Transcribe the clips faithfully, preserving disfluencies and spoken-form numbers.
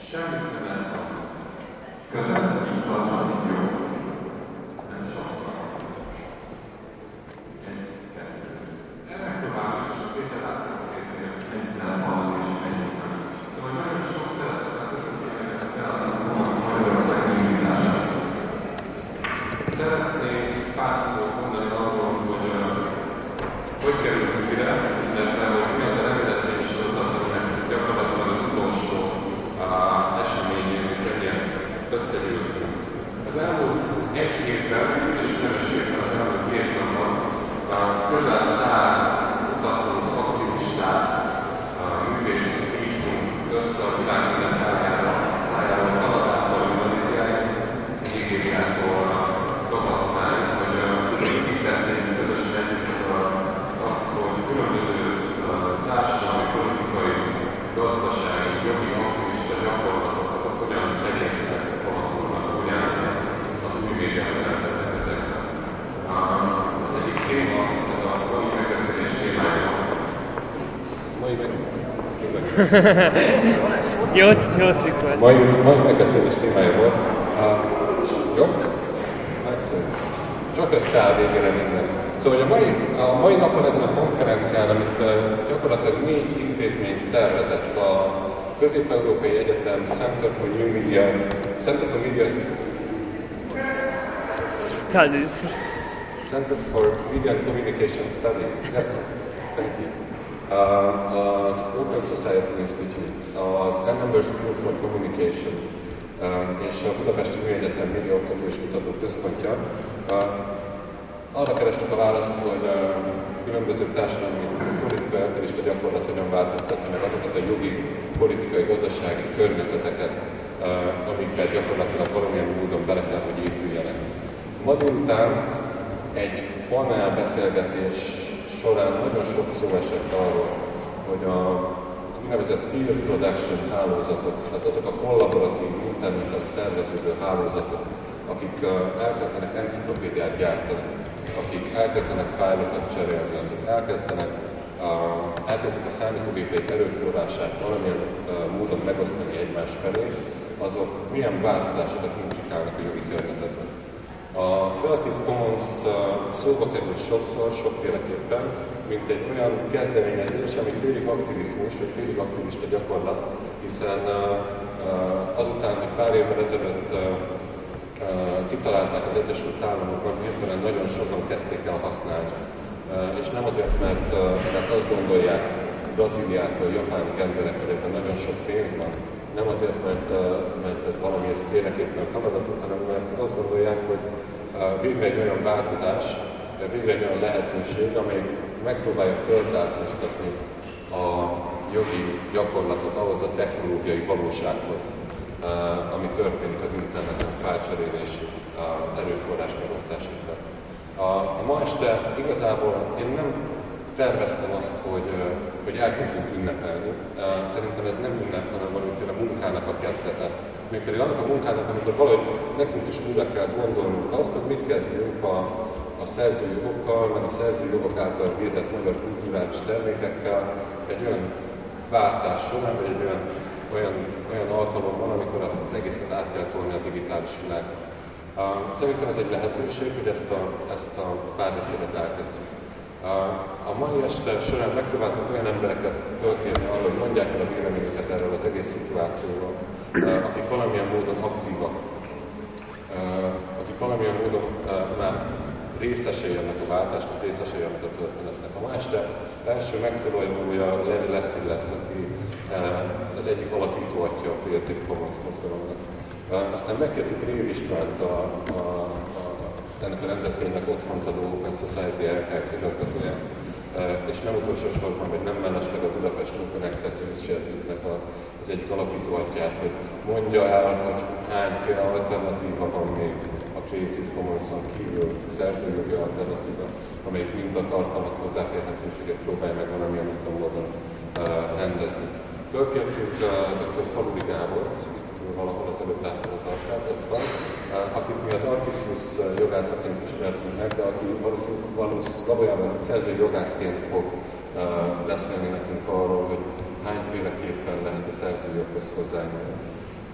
Semmit nem elhagyni. Közel, mint tartani jó. Nem sokkal. Egy, kettő. Ennek tovább is Péter láttam kérdezni, hogy mennyit lehet hallani és mennyit nem. Szóval nagyon sok szeretettel köszönjük nektek beadni a Magyarország nyilvítását. Szeretnék pár szót mondani arról, hogy hogy kerülünk ide, illetve hogy mi az a rendezvény sorozat, aminek gyakorlatilag az utolsó eseményének egyen összegyűltünk. Az elmúlt egy hétben, és különösségben az elmúlt két napban közel száz kutatót, aktivistát, művészt hívtunk össze a világ minden tájáról, tájáról Kanadától, Indonéziáig, Nigériától, Kazahsztánig, hogy így beszéljünk közösen azt, hogy különböző társadalmi, politikai, gazdasági, jogi, aktivista gyakorlatok, azok hogyan terjesztenek, alakulnak, hogyan az új médiában eltettek ezekben. Az egyik téma, ez a mai megbeszélés témája. Mai Jó, jó cikk volt. Mai, mai megbeszélés témája volt. Jó? Csak összeáll végére minden. Szóval a mai, a mai napon ezen a konferencián, amit uh, gyakorlatilag négy intézmény szervezett, a Közép-Európai Egyetem, Center for New Media, Center for Media, Studies. Center for Media and Communication Studies, yes, thank you. Uh, az Open Society Institute, az Annenberg School for Communication uh, és a Budapesti Műegyetem Média Oktató és Kutató Központja. Uh, Arra kerestük a választ, hogy uh, különböző társadalmi politikai aktivista gyakorlat hogyan változtatja meg azokat a jogi, politikai, gazdasági környezeteket, uh, amiket gyakorlatilag valamilyen módon bele kell, hogy épüljenek. Ma délután egy panel beszélgetés során nagyon sok szó esett arról, hogy a, az úgynevezett peer production hálózatok, tehát azok a kollaboratív, interneten szerveződő hálózatok, akik uh, elkezdenek enciklopédiát gyártani, akik elkezdenek fájlokat cserélni, akik elkezdenek, uh, elkezdik a számítógépek erőforrását valamilyen uh, módon megosztani egymás felé, azok milyen változásokat implikálnak a jogi környezetben. A Creative Commons uh, szóba került sokszor, sokféleképpen, mint egy olyan kezdeményezés, ami félig aktivizmus, vagy félig aktivista gyakorlat, hiszen uh, uh, azután, hogy pár évvel ezelőtt uh, Uh, kitalálták az Egyesült Államokban, hirtelen nagyon sokan kezdték el használni. Uh, és nem azért, mert, uh, mert azt gondolják Brazíliától, Japánig emberek, hogy ebben nagyon sok pénz van, nem azért, mert, uh, mert ez valami féleképpen feladatuk, hanem mert azt gondolják, hogy uh, végre egy olyan változás, végre egy olyan lehetőség, amely megpróbálja felzárkóztatni a jogi gyakorlatot ahhoz a technológiai valósághoz, Uh, ami történik az interneten, fájlcserélés, uh, erőforrás megosztás után. Uh, ma este igazából én nem terveztem azt, hogy, uh, hogy elkezdjünk ünnepelni. Uh, szerintem ez nem ünnep, hanem valamiféle munkának a kezdete. Mégpedig annak a munkának, amikor valahogy nekünk is újra kell gondolnunk azt, hogy mit kezdjünk a, a szerzőjogokkal, meg a szerzőjogok által védett magyar kulturális termékekkel egy olyan váltás során, vagy egy olyan Olyan, olyan alkalom van, amikor az egészet át kell tolni a digitális világba. Uh, szerintem ez egy lehetőség, hogy ezt a, ezt a párbeszédet elkezdjük. Uh, a mai este során megpróbáltunk olyan embereket fölkérni arra, hogy mondják el a véleményüket erről az egész szituációról, uh, akik valamilyen módon aktívak, uh, akik valamilyen módon uh, már részesei ennek a váltásnak, részesei ennek a történetnek. A ma este első megszólalója Larry Lessig lesz, aki az egyik alapító atya a Creative Commons mozgalomnak. Aztán megkértük Rév Istvánt, a, a, a, ennek a rendezvénynek otthont adó Open Society Archives igazgatóját, és nem utolsó sorban, vagy nem mellesleg a Budapest Open Access Initiative-nek az egyik alapító atyát, hogy mondja el, hogy hányféle alternatíva van még a Creative Commons-on kívül, szerzőjogi alternatíva, amelyik mind a tartalmak hozzáférhetőséget próbálja meg valamilyen úton módon rendezni. Fölkértünk uh, doktor Faludi Gábort, itt valahol az előbb láttam az arcát, ott van, uh, akit mi az Artisius uh, jogászaként ismertünk meg, de aki valószínűleg valójában szerző jogászként fog uh, beszélni nekünk arról, hogy hányféleképpen lehet a szerzőjoghoz hozzányúlni.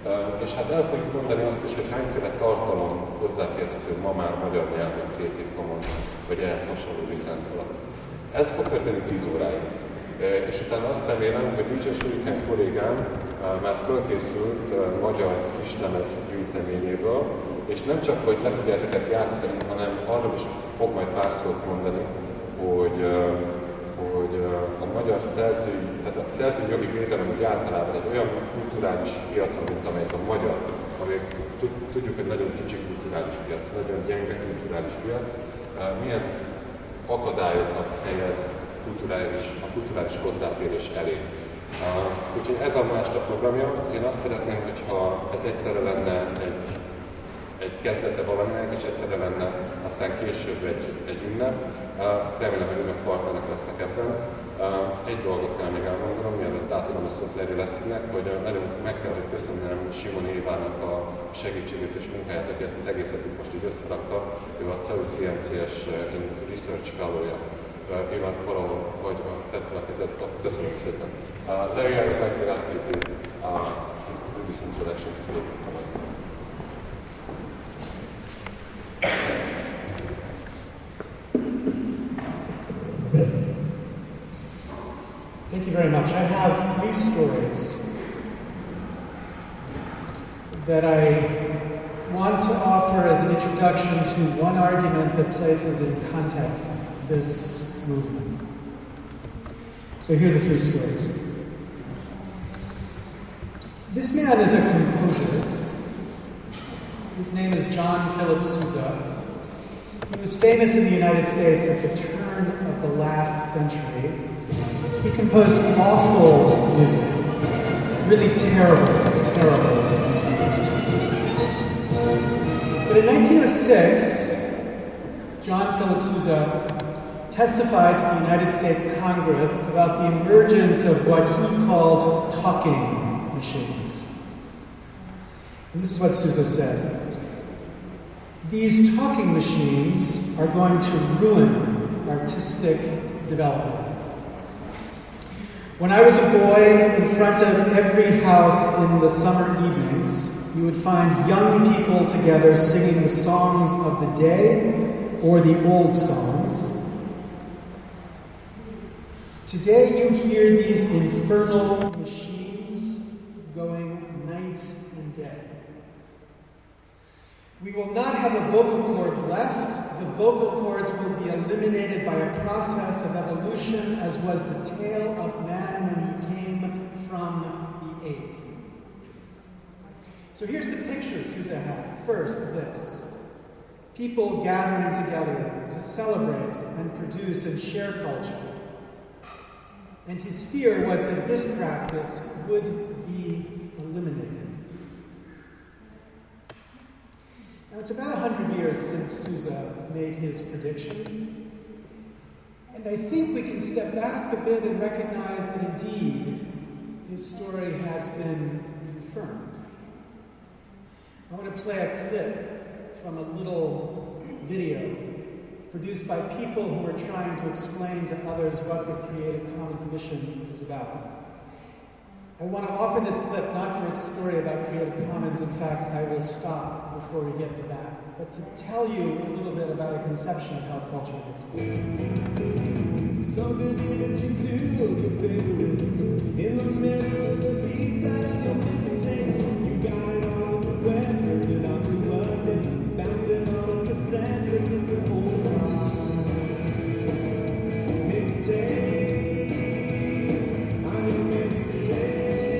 És hát el fogjuk mondani azt is, hogy hányféle tartalom hozzáférhető ma már magyar nyelven Creative Commons, vagy ehhez hasonló licensz alatt. Ez fog történni tíz óráig. És utána azt remélem, hogy dé dzsé Shuriken kollégám már fölkészült magyar kislemez gyűjteményéből, és nem csak, hogy le fogja ezeket játszani, hanem arról is fog majd pár szót mondani, hogy, hogy a magyar szerzői, tehát a szerzői jogi védelem úgy általában egy olyan kulturális piacon, mint amelyik a magyar, amely tudjuk, hogy nagyon kicsi kulturális piac, nagyon gyenge kulturális piac, milyen akadályokat helyez kulturális, a kulturális hozzáférés elé. Uh, úgyhogy ez a másnap programja. Én azt szeretném, hogyha ez egyszerre lenne egy, egy kezdete valaminek, és egyszerre lenne aztán később egy, egy ünnep. Uh, remélem, hogy önök partnerek lesznek ebben. Uh, egy dolgot kell még elmondanom, mielőtt átadom a szót Larry Lessingnek, hogy uh, nagyon meg kell, hogy köszönjem Simon Évának a segítségét és munkáját, aki ezt az egészet itt most így összerakta. Ő a cé e u cé em cé-es uh, Research Fellow-ja. Éva, valahol vagy tett fel a kezed, köszönjük szépen. Uh, Larry, I would like to ask you to, uh, to do this introduction to Creative Commons. Thank you very much. I have three stories that I want to offer as an introduction to one argument that places in context this movement. So here are the three stories. This man is a composer. His name is John Philip Sousa. He was famous in the United States at the turn of the last century. He composed awful music, really terrible, terrible music. But in nineteen oh six, John Philip Sousa testified to the United States Congress about the emergence of what he called talking machines. And this is what Sousa said. These talking machines are going to ruin artistic development. When I was a boy, in front of every house in the summer evenings, you would find young people together singing the songs of the day or the old songs. Today you hear these infernal machines going night and day. We will not have a vocal cord left. The vocal cords will be eliminated by a process of evolution, as was the tale of man when he came from the ape. So here's the picture Sousa had. First, this. People gathering together to celebrate and produce and share culture. And his fear was that this practice would be eliminated. Now, it's about one hundred years since Sousa made his prediction. And I think we can step back a bit and recognize that indeed his story has been confirmed. I want to play a clip from a little video produced by people who are trying to explain to others what the Creative Commons mission is about. I want to offer this clip not for its story about Creative Commons. In fact, I will stop before we get to that, but to tell you a little bit about a conception of how culture gets built. Something in between two of your favorites, in the middle of the B-side of your mixtape. You got it all over the web, moved it out to London, bounced it on a cassette, cause it's an old rock mixtape. I'm your mixtape.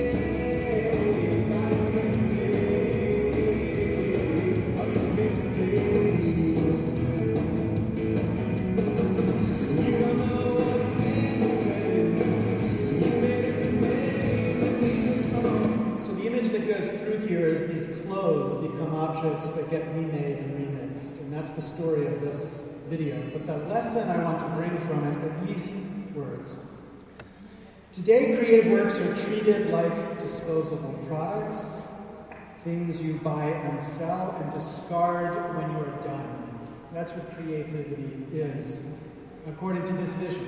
Objects that get remade and remixed, and that's the story of this video. But the lesson I want to bring from it are these words. Today, creative works are treated like disposable products, things you buy and sell and discard when you are done. That's what creativity is, according to this vision.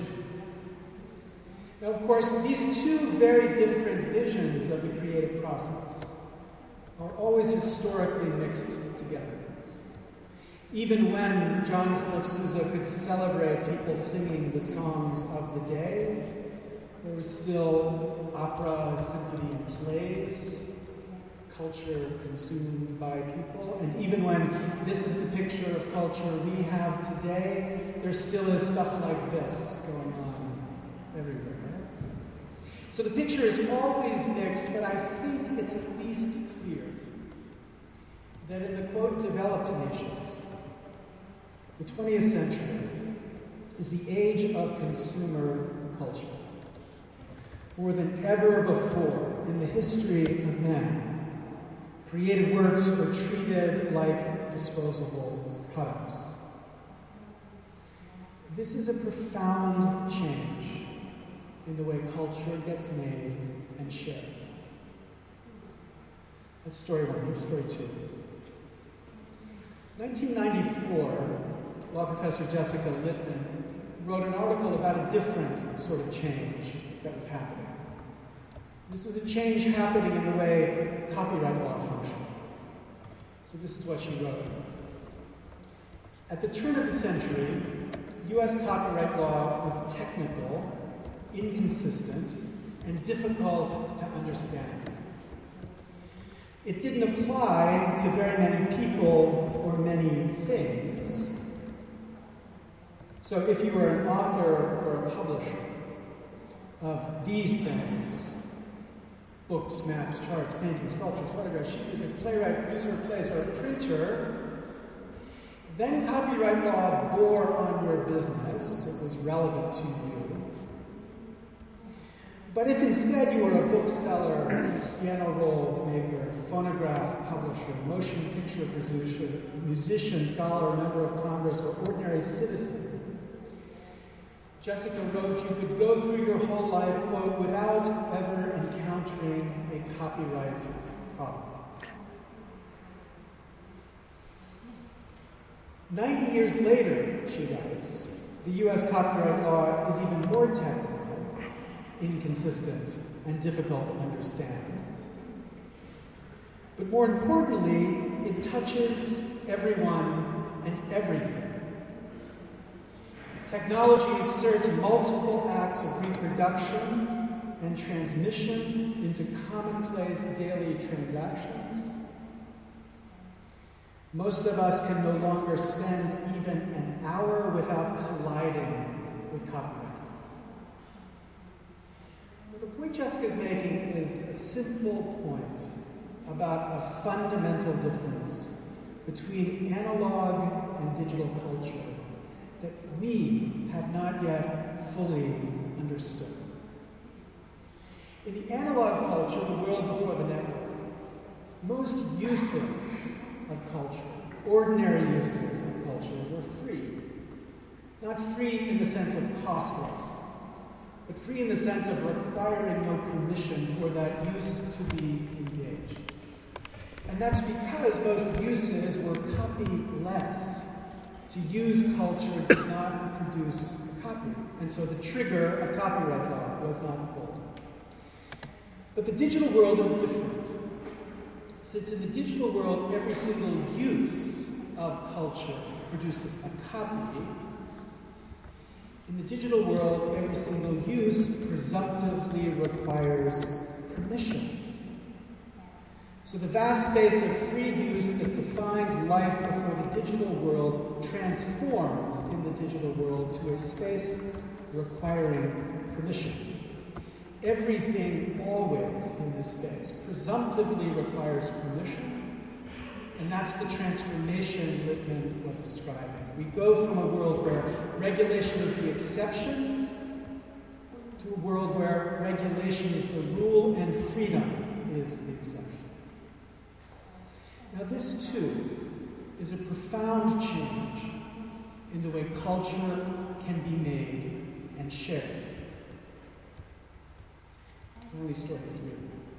Now, of course, these two very different visions of the creative process are always historically mixed together. Even when John Philip Sousa could celebrate people singing the songs of the day, there was still opera, symphony, and plays, culture consumed by people. And even when this is the picture of culture we have today, there still is stuff like this going on everywhere. So the picture is always mixed, but I think it's at least clear that in the, quote, developed nations, the twentieth century is the age of consumer culture. More than ever before in the history of man, creative works are treated like disposable products. This is a profound change in the way culture gets made and shared. That's story one. Here's story two. nineteen ninety-four, law professor Jessica Littman wrote an article about a different sort of change that was happening. This was a change happening in the way copyright law functioned. So this is what she wrote. At the turn of the century, U S copyright law was technical, inconsistent, and difficult to understand. It didn't apply to very many people or many things. So if you were an author or a publisher of these things, books, maps, charts, paintings, sculptures, photographs, sheet music, playwright, producer of plays, or a printer, then copyright law bore on your business. It was relevant to you. But if instead you were a bookseller, piano roll maker, phonograph publisher, motion picture producer, musician, scholar, member of Congress, or ordinary citizen, Jessica wrote, you could go through your whole life, quote, without ever encountering a copyright problem. Ninety years later, she writes, the U S copyright law is even more technical, inconsistent, and difficult to understand. But more importantly, it touches everyone and everything. Technology inserts multiple acts of reproduction and transmission into commonplace daily transactions. Most of us can no longer spend even an hour without colliding with copyright. But the point Jessica's making is a simple point about a fundamental difference between analog and digital culture that we have not yet fully understood. In the analog culture, the world before the network, most uses of culture, ordinary uses of culture, were free. Not free in the sense of costless, but free in the sense of requiring no permission for that use to be engaged. And that's because most uses were copyless. To use culture did not produce a copy, and so the trigger of copyright law was not pulled. But the digital world is different. Since in the digital world, every single use of culture produces a copy, in the digital world, every single use presumptively requires permission. So the vast space of free use that defined life before the digital world transforms in the digital world to a space requiring permission. Everything always in this space presumptively requires permission, and that's the transformation Littman was describing. We go from a world where regulation is the exception to a world where regulation is the rule and freedom is the exception. Now this, too, is a profound change in the way culture can be made and shared. Only story three.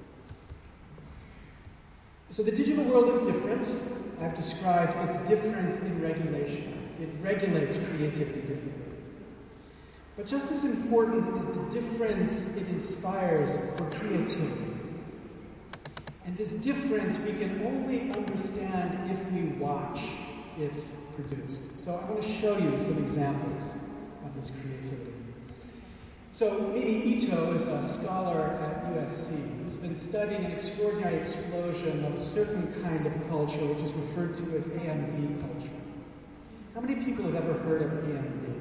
So the digital world is different. I've described its difference in regulation. It regulates creativity differently. But just as important is the difference it inspires for creativity. And this difference we can only understand if we watch it produced. So I want to show you some examples of this creativity. So Mimi Ito is a scholar at U S C who's been studying an extraordinary explosion of a certain kind of culture which is referred to as A M V culture. How many people have ever heard of A M V?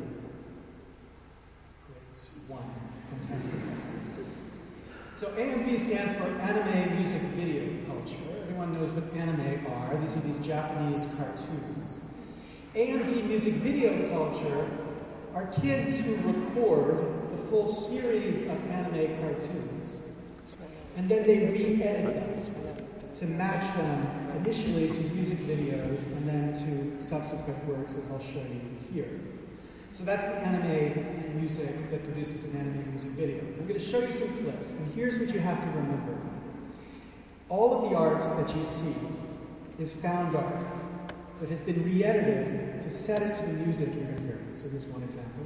Great, one. Fantastic. So A M V stands for Anime Music Video Culture. Everyone knows what anime are. These are these Japanese cartoons. A M V music video culture are kids who record the full series of anime cartoons, and then they re-edit them to match them initially to music videos and then to subsequent works, as I'll show you here. So that's the anime music that produces an anime music video. I'm going to show you some clips, and here's what you have to remember. All of the art that you see is found art that has been re-edited to set it to the music you're hearing. So here's one example.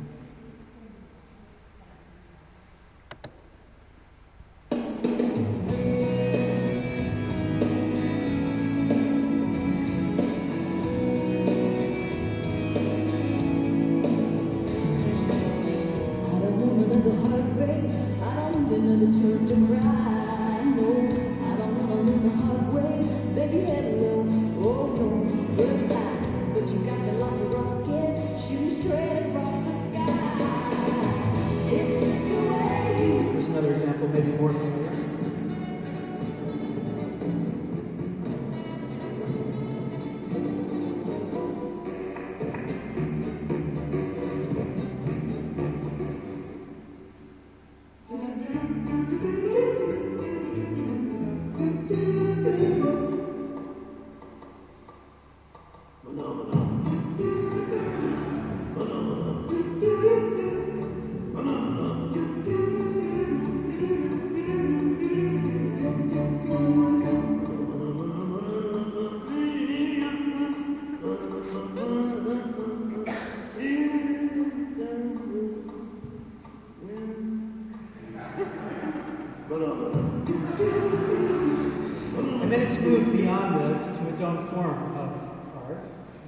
And then it's moved beyond this to its own form of art.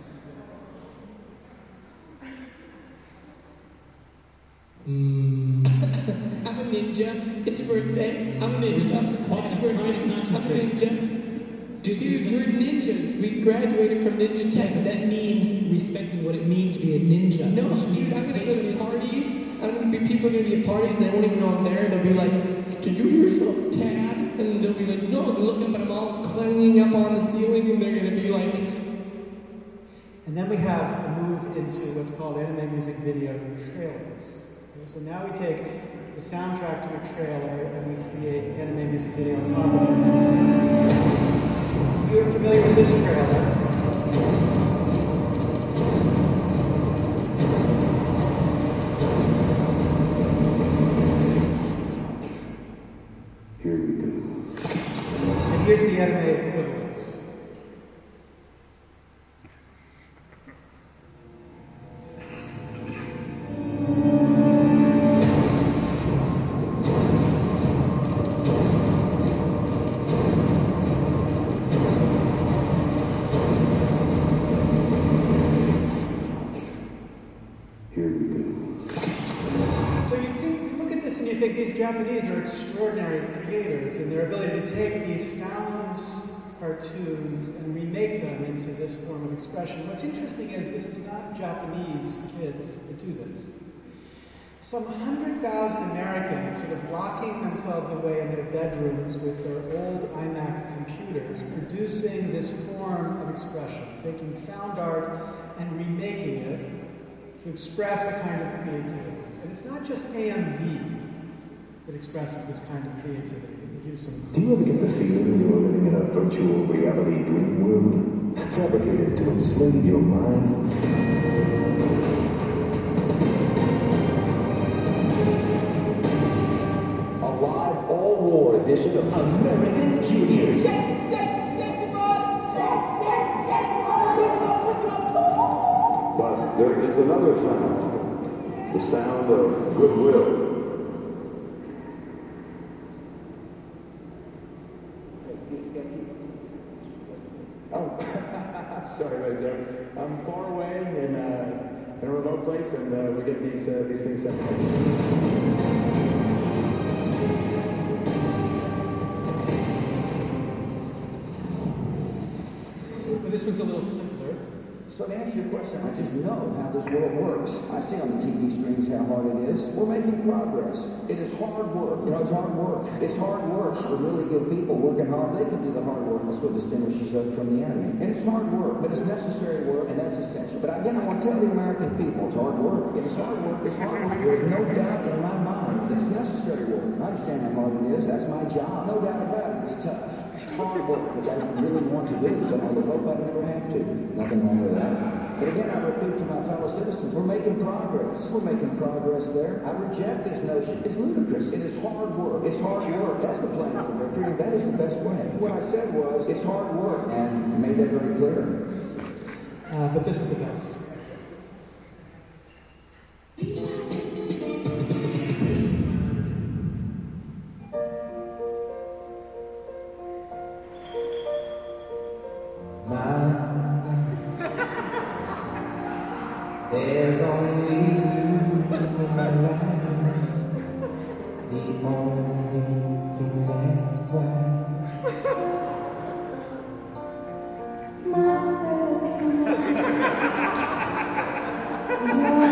Mm. I'm a ninja. It's your birthday. I'm a ninja. It's your birthday. I'm a ninja. Dude, Dude, we're ninjas. We graduated from Ninja Tech. Yeah, but that means respecting what it means to be a ninja. No, dude, I'm gonna go to parties. I'm gonna be people are gonna be at parties and they won't even know I'm there. They'll be like, "Did you hear some Tad?" And they'll be like, "No." They'll look up and I'm all clanging up on the ceiling, and they're gonna be like. And then we have a move into what's called anime music video trailers. Okay, so now we take the soundtrack to a trailer and we create anime music video on top of it. You're familiar with this trailer. Here we go. And here's the anime equivalent. Japanese are extraordinary creators in their ability to take these found cartoons and remake them into this form of expression. What's interesting is this is not Japanese kids that do this. Some one hundred thousand Americans sort of locking themselves away in their bedrooms with their old iMac computers, producing this form of expression, taking found art and remaking it to express a kind of creativity. And it's not just A M V that expresses this kind of creativity. Some... Do you ever get the feeling you're living in a virtual reality dream world, fabricated to enslave your mind? A live all-war edition of American Juniors. But there is another sound, the sound of goodwill. works, and uh, we get these uh, these things set. Well, this one's a little simpler. So to answer your question, I just know how this world works. I see on the T V screens how hard it is. We're making progress. It is hard work. You know, it's hard work. It's hard work for really good people working hard. They can do the hard work. That's what distinguishes us from the enemy. And it's hard work, but it's necessary work, and that's essential. But again, I want to tell the American people, it's hard work. It is hard work. It's hard work. There's no doubt in my mind that it's necessary work. I understand how hard it is. That's my job. No doubt about it. It's tough. It's hard work, which I don't really want to do, but I would hope I never have to. Nothing wrong with that. But again, I repeat to my fellow citizens, we're making progress. We're making progress there. I reject this notion. It's ludicrous. It is hard work. It's hard work. That's the plan for victory, and that is the best way. What I said was, it's hard work, and made that very clear. Uh, but this is the best. There's only you in my life, the only thing that's bright. My face, your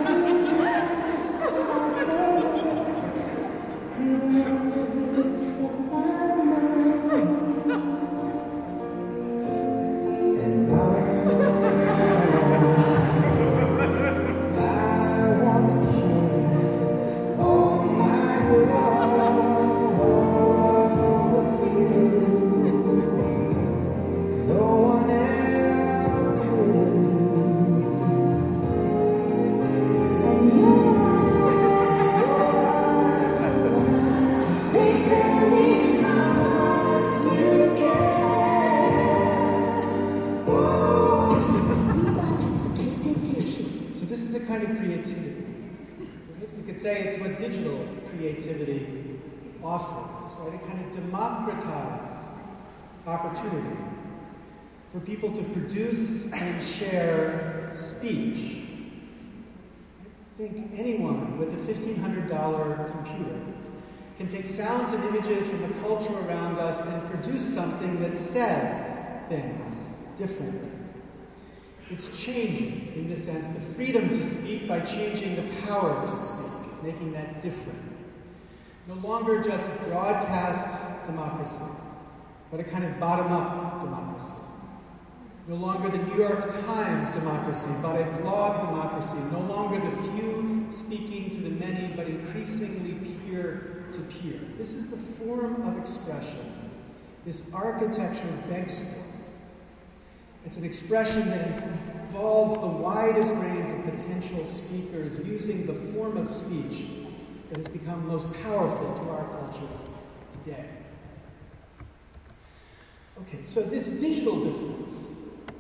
and say it's what digital creativity offers, right? A kind of democratized opportunity for people to produce and share speech. I think anyone with a fifteen hundred dollar computer can take sounds and images from the culture around us and produce something that says things differently. It's changing, in the sense, the freedom to speak by changing the power to speak, making that different. No longer just broadcast democracy, but a kind of bottom-up democracy. No longer the New York Times democracy, but a blog democracy. No longer the few speaking to the many, but increasingly peer-to-peer. This is the form of expression this architecture begs for. It's an expression that involves the widest range of potential speakers using the form of speech that has become most powerful to our cultures today. Okay, so this digital difference,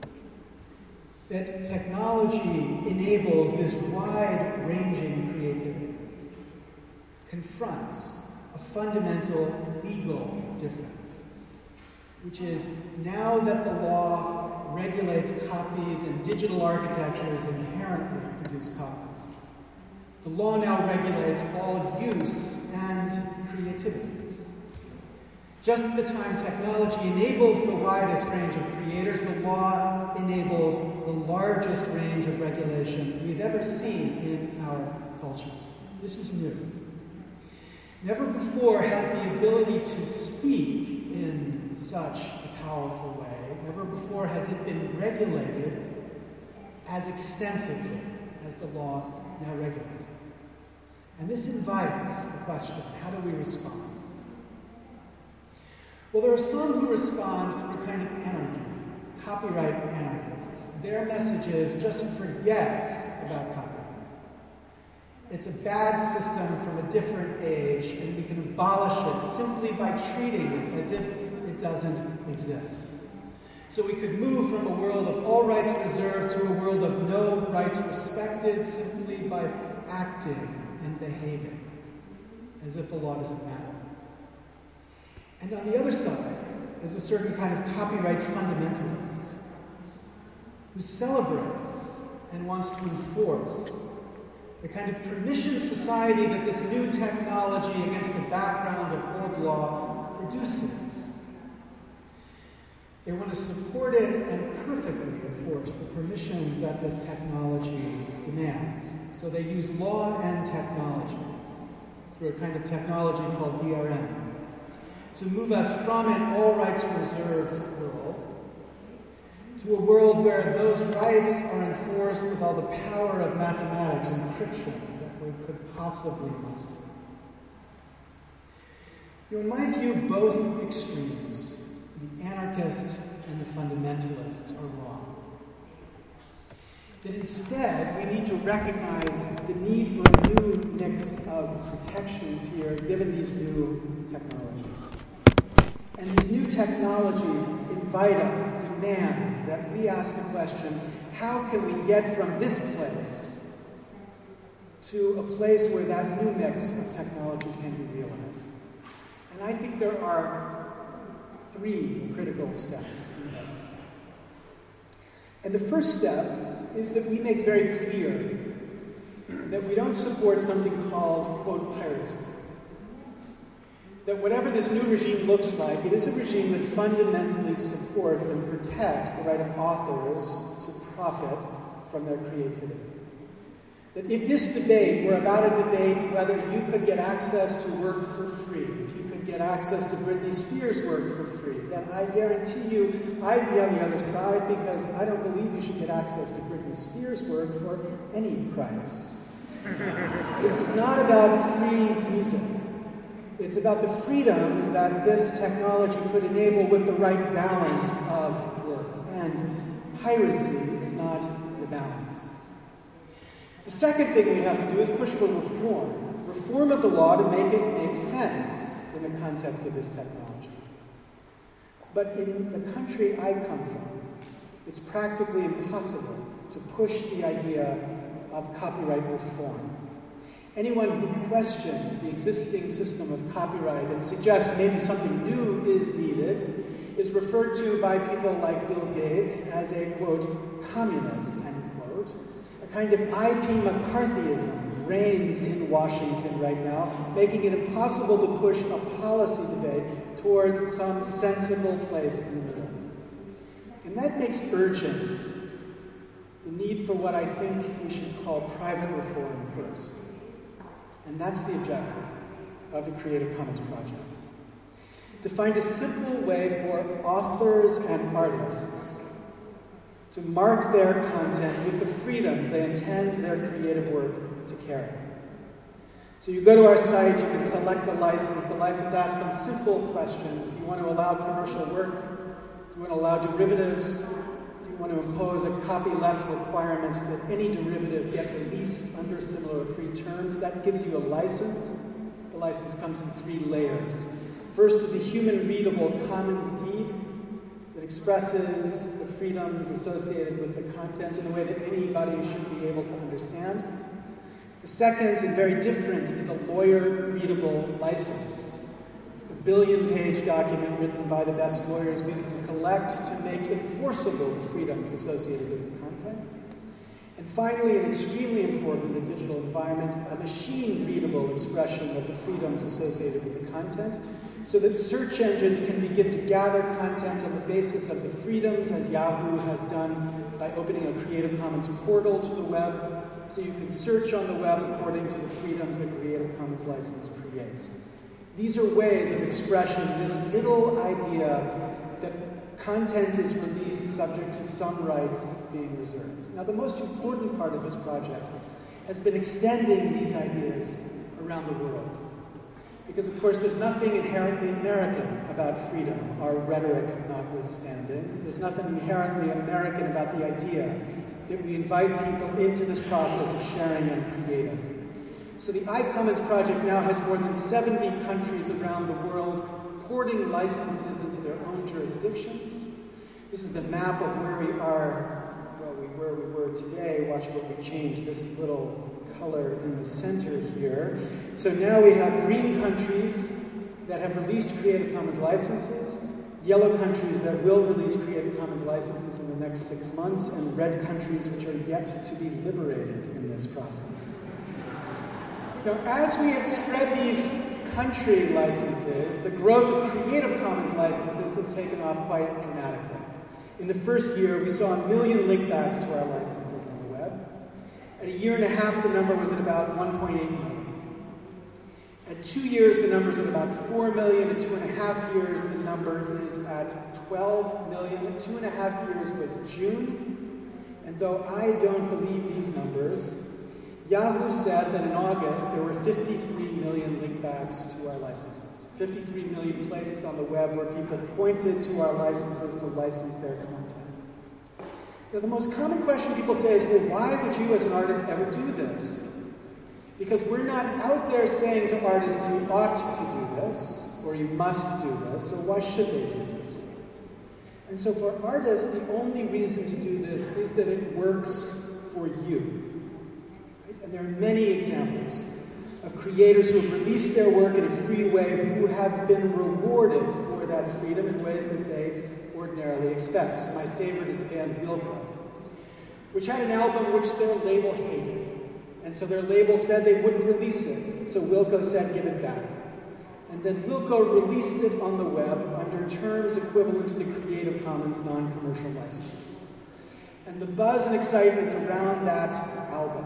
that technology enables this wide-ranging creativity, confronts a fundamental legal difference, which is now that the law regulates copies and digital architectures inherently produce copies, the law now regulates all use and creativity. Just at the time technology enables the widest range of creators, the law enables the largest range of regulation we've ever seen in our cultures. This is new. Never before has the ability to speak in such a powerful way, never before has it been regulated as extensively as the law now regulates. And this invites the question, how do we respond? Well, there are some who respond through a kind of anarchy, copyright anarchists. Their message is just forget about copyright. It's a bad system from a different age, and we can abolish it simply by treating it as if it doesn't exist. So we could move from a world of all rights reserved to a world of no rights respected simply by acting and behaving as if the law doesn't matter. And on the other side is a certain kind of copyright fundamentalist who celebrates and wants to enforce the kind of permission society that this new technology against the background of old law produces. They want to support it and perfectly enforce the permissions that this technology demands. So they use law and technology through a kind of technology called D R M to move us from an all rights reserved world to a world where those rights are enforced with all the power of mathematics and encryption that we could possibly muster. You know, in my view, both extremes, the anarchist and the fundamentalists, are wrong. That instead, we need to recognize the need for a new mix of protections here, given these new technologies. And these new technologies invite us, demand that we ask the question, how can we get from this place to a place where that new mix of technologies can be realized? And I think there are three critical steps in this. And the first step is that we make very clear that we don't support something called, quote, piracy. That whatever this new regime looks like, it is a regime that fundamentally supports and protects the right of authors to profit from their creativity. That if this debate were about a debate whether you could get access to work for free, if you could get access to Britney Spears' work for free, then I guarantee you I'd be on the other side, because I don't believe you should get access to Britney Spears' work for any price. This is not about free music. It's about the freedoms that this technology could enable with the right balance of work. And piracy is not the balance. The second thing we have to do is push for reform. Reform of the law to make it make sense in the context of this technology. But in the country I come from, it's practically impossible to push the idea of copyright reform. Anyone who questions the existing system of copyright and suggests maybe something new is needed is referred to by people like Bill Gates as a, quote, communist, end quote. A kind of I P McCarthyism reigns in Washington right now, making it impossible to push a policy debate towards some sensible place in the middle. And that makes urgent the need for what I think we should call private reform first. And that's the objective of the Creative Commons Project. To find a simple way for authors and artists to mark their content with the freedoms they intend their creative work to carry. So you go to our site, you can select a license. The license asks some simple questions. Do you want to allow commercial work? Do you want to allow derivatives? Want to impose a copyleft requirement that any derivative get released under similar free terms. That gives you a license. The license comes in three layers. First is a human-readable commons deed that expresses the freedoms associated with the content in a way that anybody should be able to understand. The second, and very different, is a lawyer-readable license. A billion-page document written by the best lawyers we can collect to make enforceable the freedoms associated with the content. And finally, and extremely important in the digital environment, a machine-readable expression of the freedoms associated with the content, so that search engines can begin to gather content on the basis of the freedoms, as Yahoo has done by opening a Creative Commons portal to the web, so you can search on the web according to the freedoms the Creative Commons license creates. These are ways of expression, this middle idea that content is released subject to some rights being reserved. Now, the most important part of this project has been extending these ideas around the world. Because, of course, there's nothing inherently American about freedom, our rhetoric notwithstanding. There's nothing inherently American about the idea that we invite people into this process of sharing and creating. So the iCommons project now has more than seventy countries around the world porting licenses into their own jurisdictions. This is the map of where we are, well, we, where we were today. Watch what we changed this little color in the center here. So now we have green countries that have released Creative Commons licenses, yellow countries that will release Creative Commons licenses in the next six months, and red countries which are yet to be liberated in this process. Now, as we have spread these country licenses, the growth of Creative Commons licenses has taken off quite dramatically. In the first year, we saw a million linkbacks to our licenses on the web. At a year and a half, the number was at about one point eight million. At two years, the number's at about four million. At two and a half years, the number is at twelve million. At two and a half years was June. And though I don't believe these numbers, Yahoo said that in August, there were fifty-three million linkbacks to our licenses. fifty-three million places on the web where people pointed to our licenses to license their content. Now, the most common question people say is, well, why would you as an artist ever do this? Because we're not out there saying to artists, you ought to do this, or you must do this, so why should they do this? And so for artists, the only reason to do this is that it works for you. Right? And there are many examples of creators who have released their work in a free way who have been rewarded for that freedom in ways that they ordinarily expect. So my favorite is the band Wilco, which had an album which their label hated. And so their label said they wouldn't release it. So Wilco said, give it back. And then Wilco released it on the web under terms equivalent to the Creative Commons non-commercial license. And the buzz and excitement around that album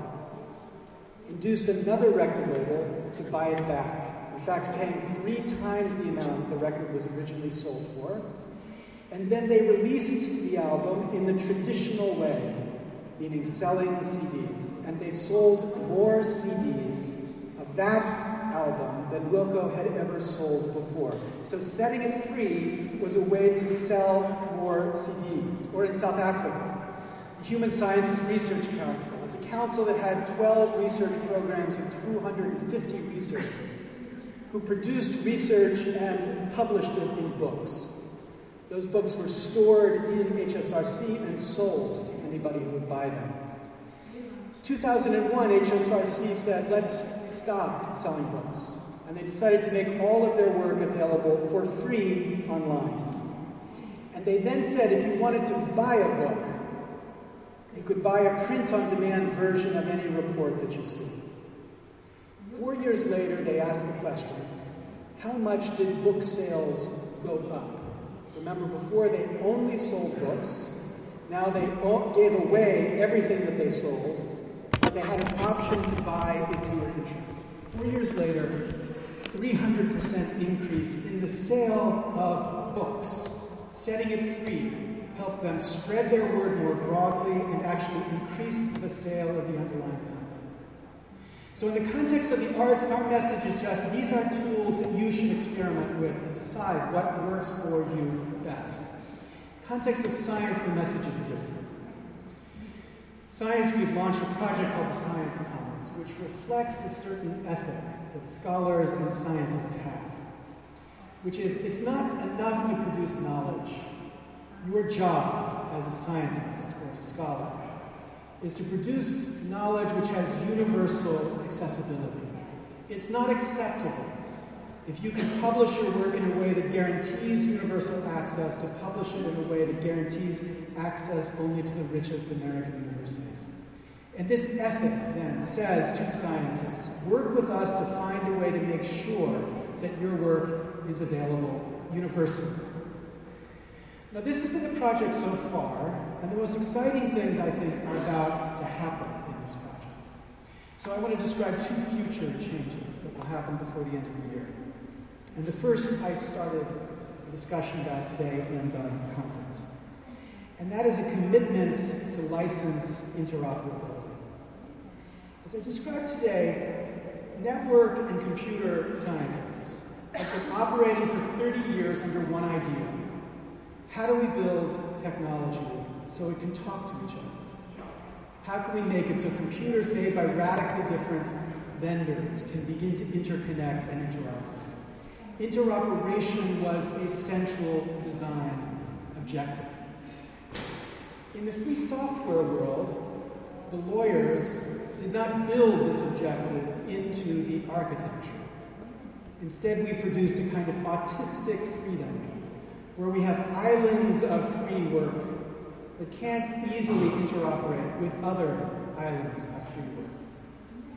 induced another record label to buy it back. In fact, paying three times the amount the record was originally sold for. And then they released the album in the traditional way, meaning selling C Ds. And they sold more C Ds of that album than Wilco had ever sold before. So setting it free was a way to sell more C Ds. Or in South Africa, the Human Sciences Research Council is a council that had twelve research programs and two hundred fifty researchers who produced research and published it in books. Those books were stored in H S R C and sold to anybody who would buy them. two thousand one, H S R C said, let's stop selling books. And they decided to make all of their work available for free online. And they then said if you wanted to buy a book, you could buy a print-on-demand version of any report that you see. Four years later, they asked the question, how much did book sales go up? Remember, before they only sold books. Now they gave away everything that they sold. But they had an option to buy if you were interested. Four years later, three hundred percent increase in the sale of books. Setting it free helped them spread their word more broadly and actually increased the sale of the underlying content. So in the context of the arts, our message is just, these are tools that you should experiment with and decide what works for you best. In the context of science, the message is different. Science, we've launched a project called the Science Commons, which reflects a certain ethic that scholars and scientists have, which is, it's not enough to produce knowledge. Your job as a scientist or a scholar is to produce knowledge which has universal accessibility. It's not acceptable if you can publish your work in a way that guarantees universal access, to publish it in a way that guarantees access only to the richest American universities. And this ethic, then, says to scientists, work with us to find a way to make sure that your work is available universally. Now, this has been the project so far, and the most exciting things, I think, are about to happen in this project. So I want to describe two future changes that will happen before the end of the year. And the first I started a discussion about today in the conference. And that is a commitment to license interoperability. As I described today, network and computer scientists have been operating for thirty years under one idea. How do we build technology so it can talk to each other? How can we make it so computers made by radically different vendors can begin to interconnect and interoperate? Interoperation was a central design objective. In the free software world, the lawyers did not build this objective into the architecture. Instead, we produced a kind of autistic freedom where we have islands of free work that can't easily interoperate with other islands of free work.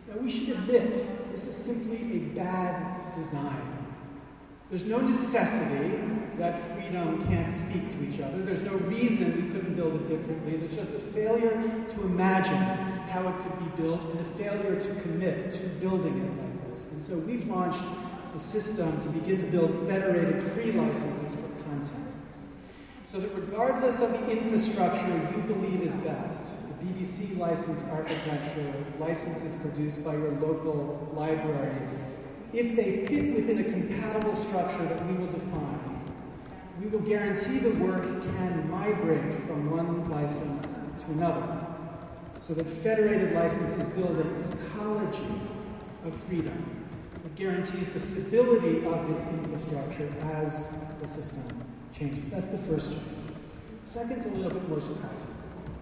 Now, we should admit this is simply a bad design. There's no necessity that freedom can't speak to each other. There's no reason we couldn't build it differently. There's just a failure to imagine how it could be built and a failure to commit to building it like this. And so we've launched a system to begin to build federated free licenses for content. So that regardless of the infrastructure you believe is best, the B B C license architecture, licenses produced by your local library, if they fit within a compatible structure that we will define, we will guarantee the work can migrate from one license to another, so that federated licenses build an ecology of freedom. It guarantees the stability of this infrastructure as the system changes. That's the first change. Second's a little bit more surprising.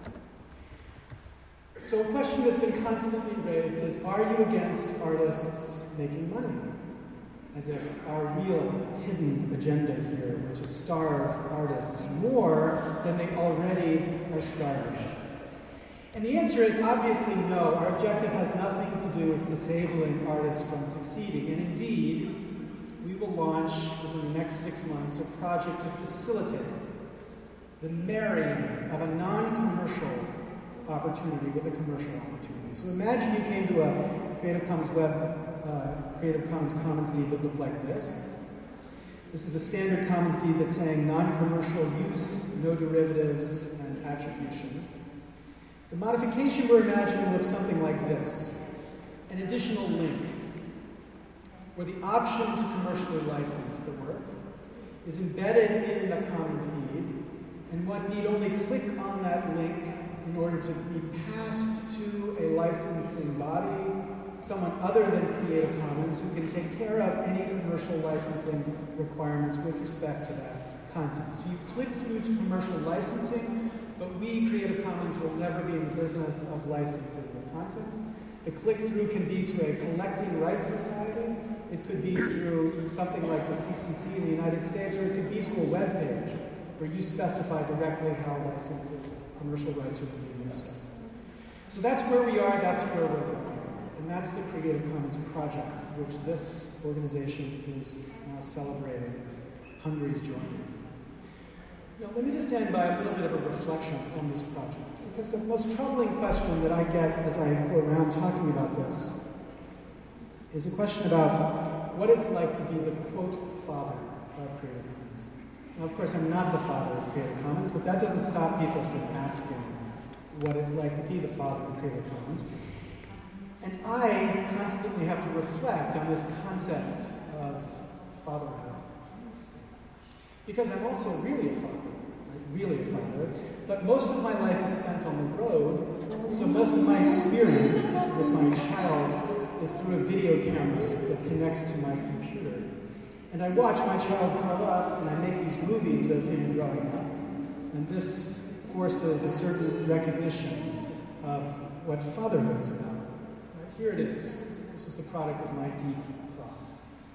So a question that's been constantly raised is, are you against artists making money? As if our real hidden agenda here were to starve artists more than they already are starving. And the answer is obviously no. Our objective has nothing to do with disabling artists from succeeding. And indeed, we will launch within the next six months a project to facilitate the marrying of a non-commercial opportunity with a commercial opportunity. So imagine you came to a Creative Commons Web, uh, Creative Commons Commons deed that looked like this. This is a standard Commons deed that's saying non-commercial use, no derivatives, and attribution. The modification we're imagining looks something like this. An additional link, where the option to commercially license the work is embedded in the Commons deed, and one need only click on that link in order to be passed to a licensing body, someone other than Creative Commons, who can take care of any commercial licensing requirements with respect to that content. So you click through to commercial licensing, but we, Creative Commons, will never be in the business of licensing the content. The click-through can be to a collecting rights society. It could be through something like the C C C in the United States, or it could be to a web page where you specify directly how licenses, commercial rights are being used. So that's where we are, that's where we're going. And that's the Creative Commons project, which this organization is now celebrating Hungary's joining. Now, let me just end by a little bit of a reflection on this project, because the most troubling question that I get as I go around talking about this is a question about what it's like to be the, quote, father of Creative Commons. Now, of course, I'm not the father of Creative Commons, but that doesn't stop people from asking what it's like to be the father of Creative Commons. And I constantly have to reflect on this concept of fatherhood. Because I'm also really a father, right? really a father, but most of my life is spent on the road, so most of my experience with my child is through a video camera that connects to my computer. And I watch my child grow up, and I make these movies of him growing up, and this forces a certain recognition of what fatherhood is about. Right? Here it is. This is the product of my deep thought.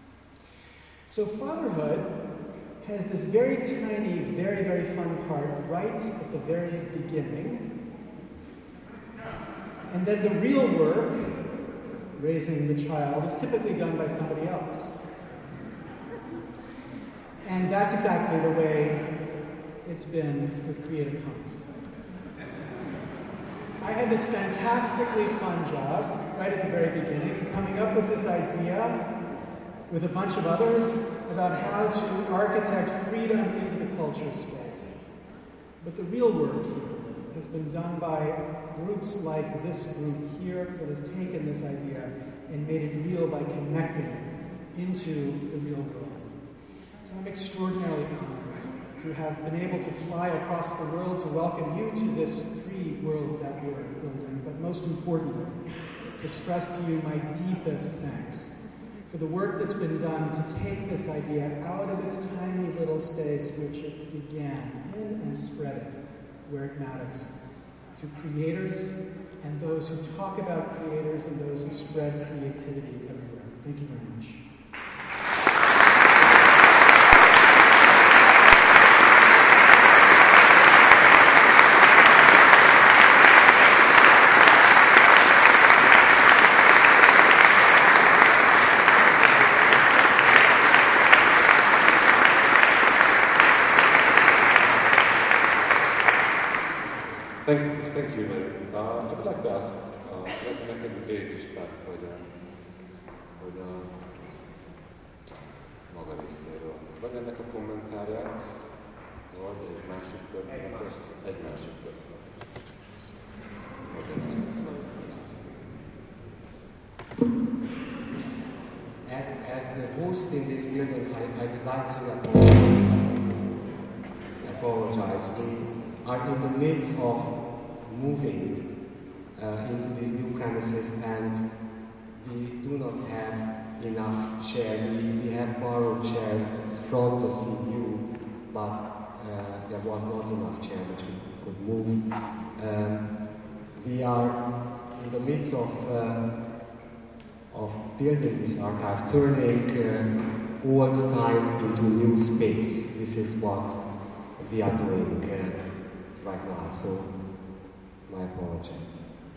So fatherhood has this very tiny, very, very fun part right at the very beginning. And then the real work, raising the child, is typically done by somebody else. And that's exactly the way it's been with Creative Commons. I had this fantastically fun job right at the very beginning, coming up with this idea with a bunch of others about how to architect freedom into the culture space. But the real work here has been done by groups like this group here that has taken this idea and made it real by connecting it into the real world. So I'm extraordinarily honored to have been able to fly across the world to welcome you to this free world that we're building, but most importantly, to express to you my deepest thanks for the work that's been done to take this idea out of its tiny little space which it began in and spread it where it matters, to creators and those who talk about creators and those who spread creativity everywhere. Thank you very much. thank you, Larry. Uh, I would like to ask, uh, nekem Ék István, hogy, uh, hogy uh, maga részéről. Vagy ennek a kommentárját, vagy egy másik történetet, egy másik történetet. As, as the host in this building, I, I would like to apologize. We are in the midst of moving uh, into these new premises, and we do not have enough chairs. We, we have borrowed chairs from the C B U, but uh, there was not enough chair which we could move. Um, we are in the midst of uh, of building this archive, turning uh, old time into new space. This is what we are doing uh, right now, so my apologies.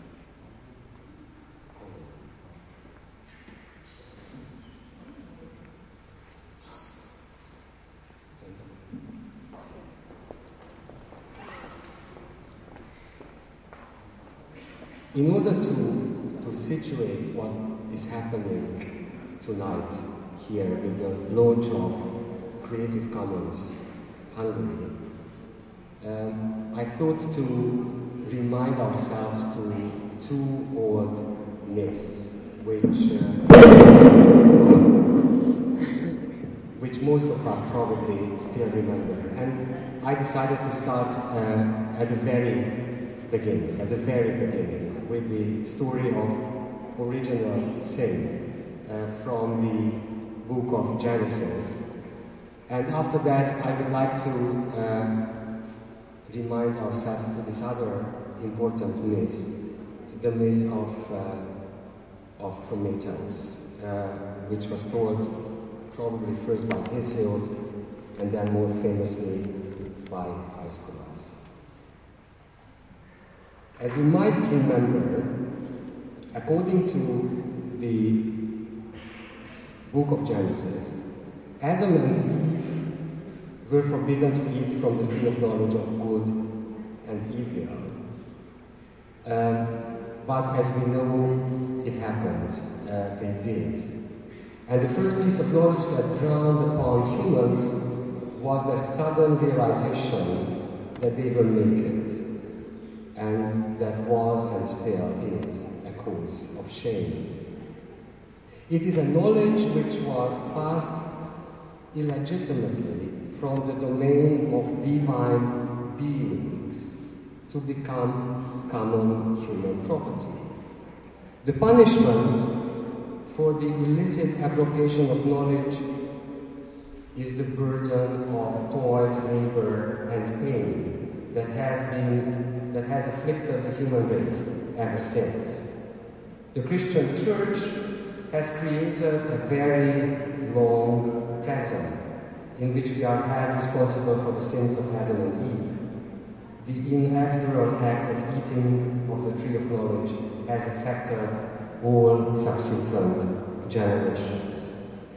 In order to, to situate what is happening tonight here with the launch of Creative Commons Hungary, um, I thought to remind ourselves to two old myths which, uh, which most of us probably still remember. And I decided to start uh, at the very beginning, at the very beginning, with the story of original sin uh, from the book of Genesis. And after that, I would like to uh, remind ourselves to this other important myth, the myth of, uh, of Prometheus, uh, which was told probably first by Hesiod and then more famously by Aeschylus. As you might remember, according to the book of Genesis, Adam and Eve were forbidden to eat from the tree of knowledge of good and evil. Um, but as we know, it happened. Uh, they did. And the first piece of knowledge that dawned upon humans was their sudden realization that they were naked. And that was and still is a cause of shame. It is a knowledge which was passed illegitimately from the domain of divine beings to become common human property. The punishment for the illicit abrogation of knowledge is the burden of toil, labor, and pain that has been that has afflicted the human race ever since. The Christian Church has created a very long present in which we are held responsible for the sins of Adam and Eve. The inaugural act of eating of the tree of knowledge has affected all subsequent generations.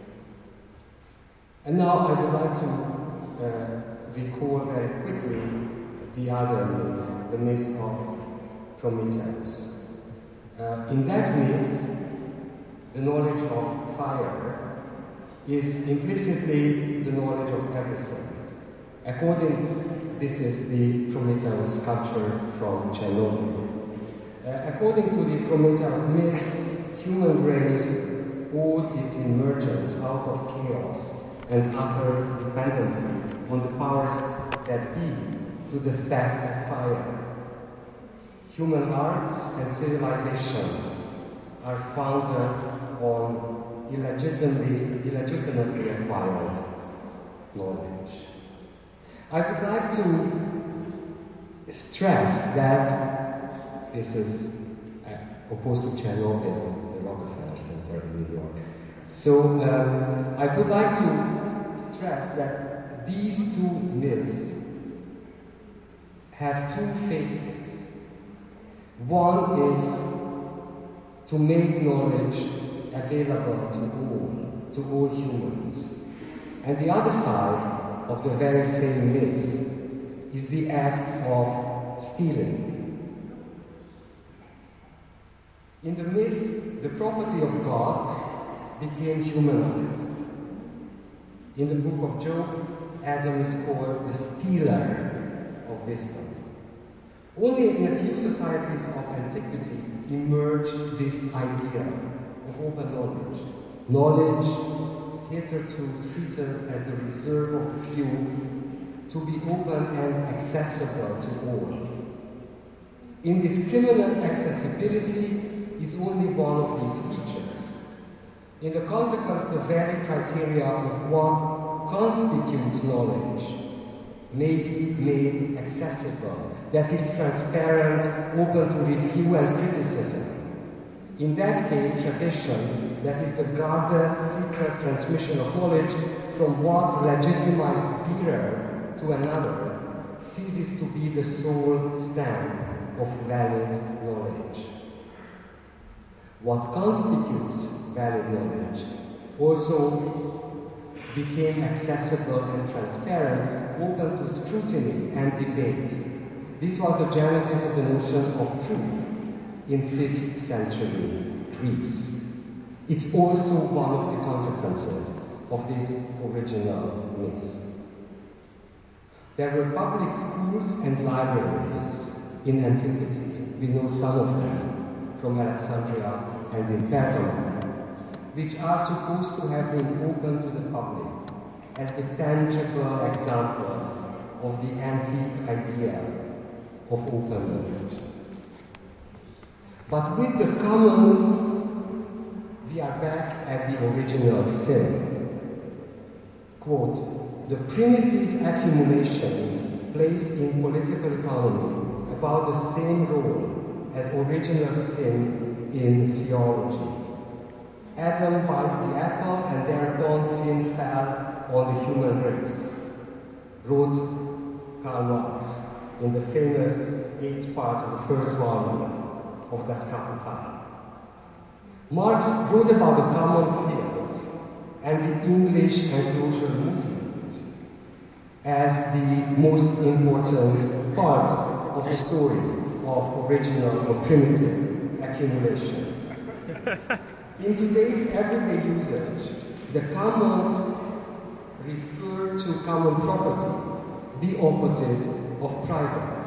And now I would like to uh, recall very quickly the other myth, the myth of Prometheus. Uh, in that myth, the knowledge of fire is implicitly the knowledge of everything. According, this is the Prometheus sculpture from Chernobyl. Uh, according to the Prometheus myth, human race owed its emergence out of chaos and utter dependency on the powers that be to the theft of fire. Human arts and civilization are founded on illegitimately, illegitimately acquired knowledge. I would like to stress that this is uh, opposed to Chernobyl, the Rockefeller Center in New York. So um, I would like to stress that these two myths have two faces. One is to make knowledge available to all, to all humans. And the other side of the very same myth is the act of stealing, In the myth, the property of God became humanized. In the book of Job, Adam is called the stealer of wisdom. Only in a few societies of antiquity emerged this idea of open knowledge. Knowledge hitherto treated as the reserve of the few, to be open and accessible to all. Indiscriminate accessibility is only one of these features. In the consequence, the very criteria of what constitutes knowledge may be made accessible, that is transparent, open to review and criticism. In that case, tradition, that is the guarded, secret transmission of knowledge from one legitimized bearer to another, ceases to be the sole stamp of valid knowledge. What constitutes valid knowledge also became accessible and transparent, open to scrutiny and debate. This was the genesis of the notion of truth in fifth century Greece. It's also one of the consequences of this original myth. There were public schools and libraries in antiquity. We know some of them from Alexandria and in Pergamon, which are supposed to have been open to the public as the tangible examples of the antique idea of open knowledge. But with the commons, we are back at the original sin. Quote, the primitive accumulation plays in political economy about the same role as original sin in theology. Adam bit the apple and thereupon sin fell on the human race, wrote Karl Marx in the famous eighth part of the first volume of Das Kapital. Marx wrote about the common fields and the English enclosure movement as the most important parts of the story of original or primitive accumulation. In today's everyday usage, the commons refer to common property, the opposite of private.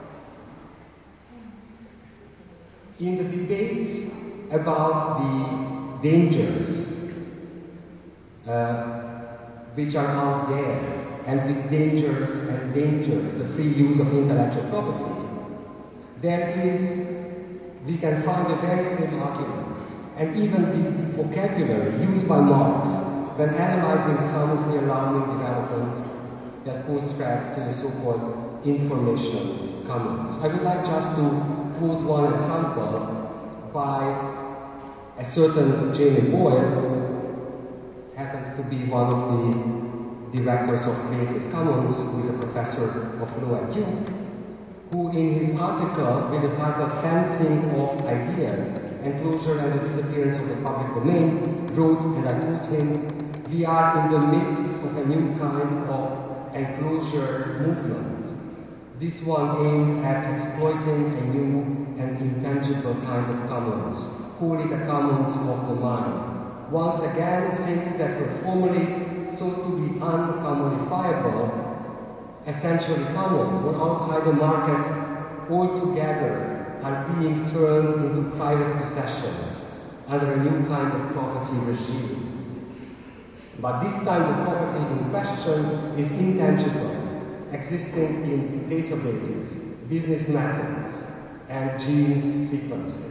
In the debates about the dangers uh, which are out there, and with dangers and dangers, the free use of intellectual property, there is, we can find the very same arguments, and even the vocabulary used by Marx when analyzing some of the alarming developments that pose threat to the so-called information commons. I would like just to quote one example by a certain Jamie Boyle, who happens to be one of the directors of Creative Commons, who is a professor of law at U, who in his article with the title Fencing of Ideas, Enclosure and the Disappearance of the Public Domain, wrote, and I quote him, "We are in the midst of a new kind of enclosure movement, this one aimed at exploiting a new and intangible kind of commons. Call it a commons of the mind. Once again, things that were formerly thought to be uncommunifiable, essentially common, or outside the market altogether, are being turned into private possessions under a new kind of property regime. But this time the property in question is intangible, existing in databases, business methods, and gene sequences."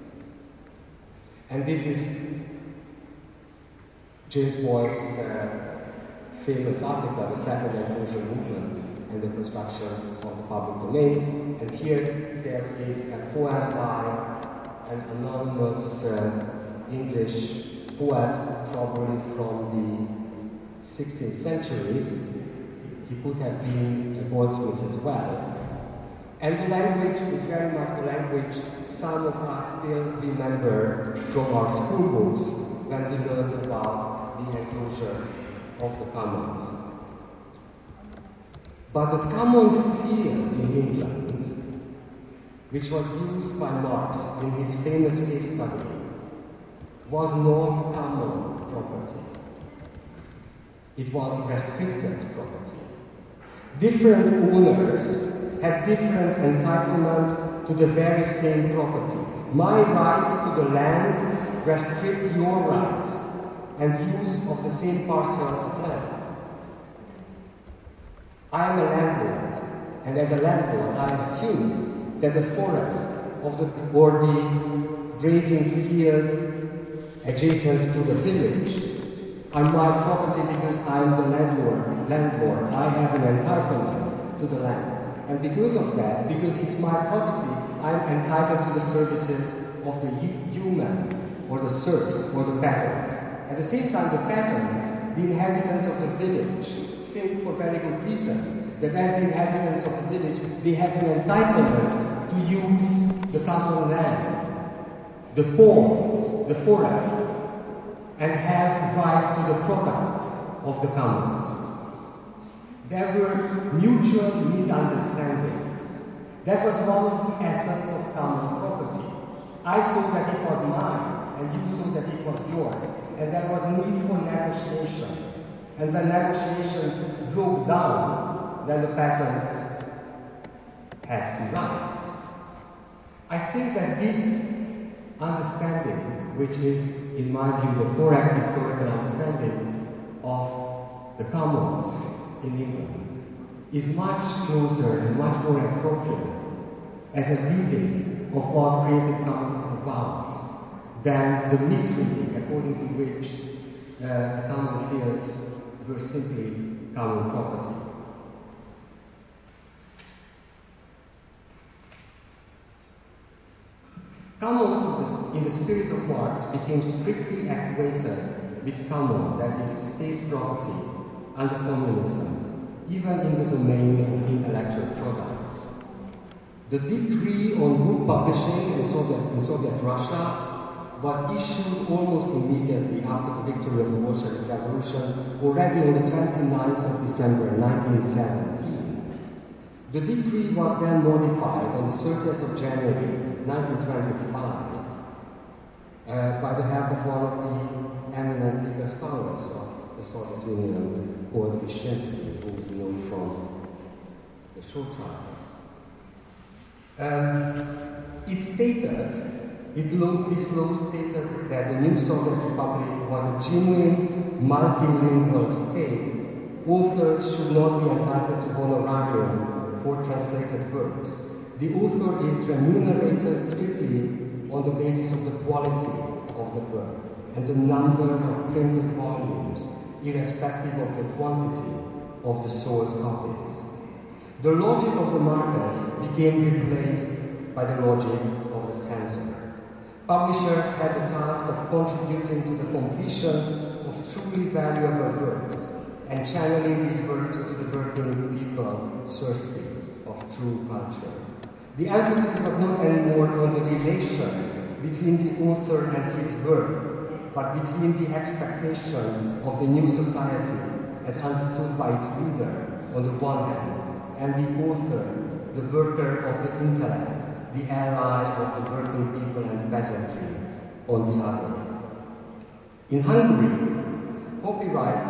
And this is James Boyle's uh, famous article, The Second Enclosure Movement and the Construction of the Public Domain. And here there is a poem by an anonymous uh, English poet, probably from the sixteenth century. He could have been a Goldsmith as well. And the language is very much the language some of us still remember from our school books when we learned about the enclosure of the commons. But the common field in England which was used by Marx in his famous case study, was not common property. It was restricted property. Different owners had different entitlement to the very same property. My rights to the land restrict your rights and use of the same parcel of land. I am a landlord, and as a landlord, I assume that the forest of the, or the grazing field adjacent to the village are my property because I am the landlord. Landlord, I have an entitlement to the land, and because of that, because it's my property, I am entitled to the services of the human, or the serfs, or the peasants. At the same time, the peasants, the inhabitants of the village, think for very good reason that as the inhabitants of the village, they have an entitlement to use the common land, the pond, the forest, and have right to the products of the commons. There were mutual misunderstandings. That was one of the essence of common property. I saw that it was mine, and you saw that it was yours, and there was need for negotiation. And when negotiations broke down, then the peasants had to rise. I think that this understanding, which is, in my view, the correct historical understanding of the commons in England, is much closer and much more appropriate as a reading of what Creative Commons is about than the misreading according to which uh, the common fields were simply common property. Commons, in the spirit of Marx, became strictly actuated with common, that is, state property, under communism, even in the domain of intellectual products. The decree on book publishing in Soviet, in Soviet Russia was issued almost immediately after the victory of the Bolshevik Revolution, already on the twenty-ninth of December nineteen seventeen. The decree was then modified on the thirtieth of January nineteen twenty-five uh, by the help of one of the eminent legal scholars of the Soviet Union, called Vyshinsky, who we know from the show trials. Um, it stated It law, this law stated that the new Soviet Republic was a genuine multilingual state. Authors should not be entitled to honorarium for translated works. The author is remunerated strictly on the basis of the quality of the work and the number of printed volumes, irrespective of the quantity of the sold copies. The logic of the market became replaced by the logic of the censor. Publishers had the task of contributing to the completion of truly valuable works and channeling these works to the working people thirsty of true culture. The emphasis was not anymore on the relation between the author and his work, but between the expectation of the new society as understood by its leader on the one hand, and the author, the worker of the intellect, the ally of the working people and peasantry, on the other. In Hungary, copyright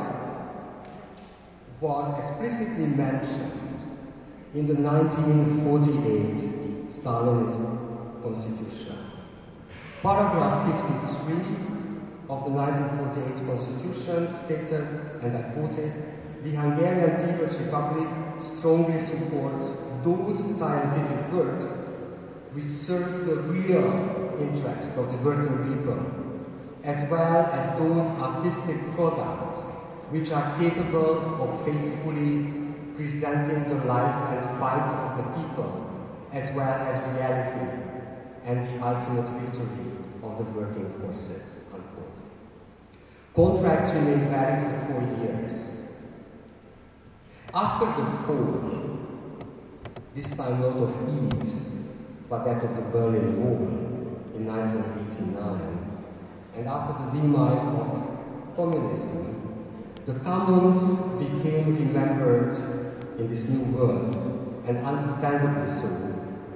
was explicitly mentioned in the nineteen forty-eight Stalinist constitution. Paragraph fifty-three of the nineteen forty-eight constitution stated, and I quote it, "The Hungarian People's Republic strongly supports those scientific works which serve the real interest of the working people, as well as those artistic products which are capable of faithfully presenting the life and fight of the people, as well as reality and the ultimate victory of the working forces." Unquote. Contracts remained valid for four years. After the fall, this time not of Eves, but that of the Berlin Wall in nineteen eighty-nine, and after the demise of communism, the commons became remembered in this new world, and understandably so,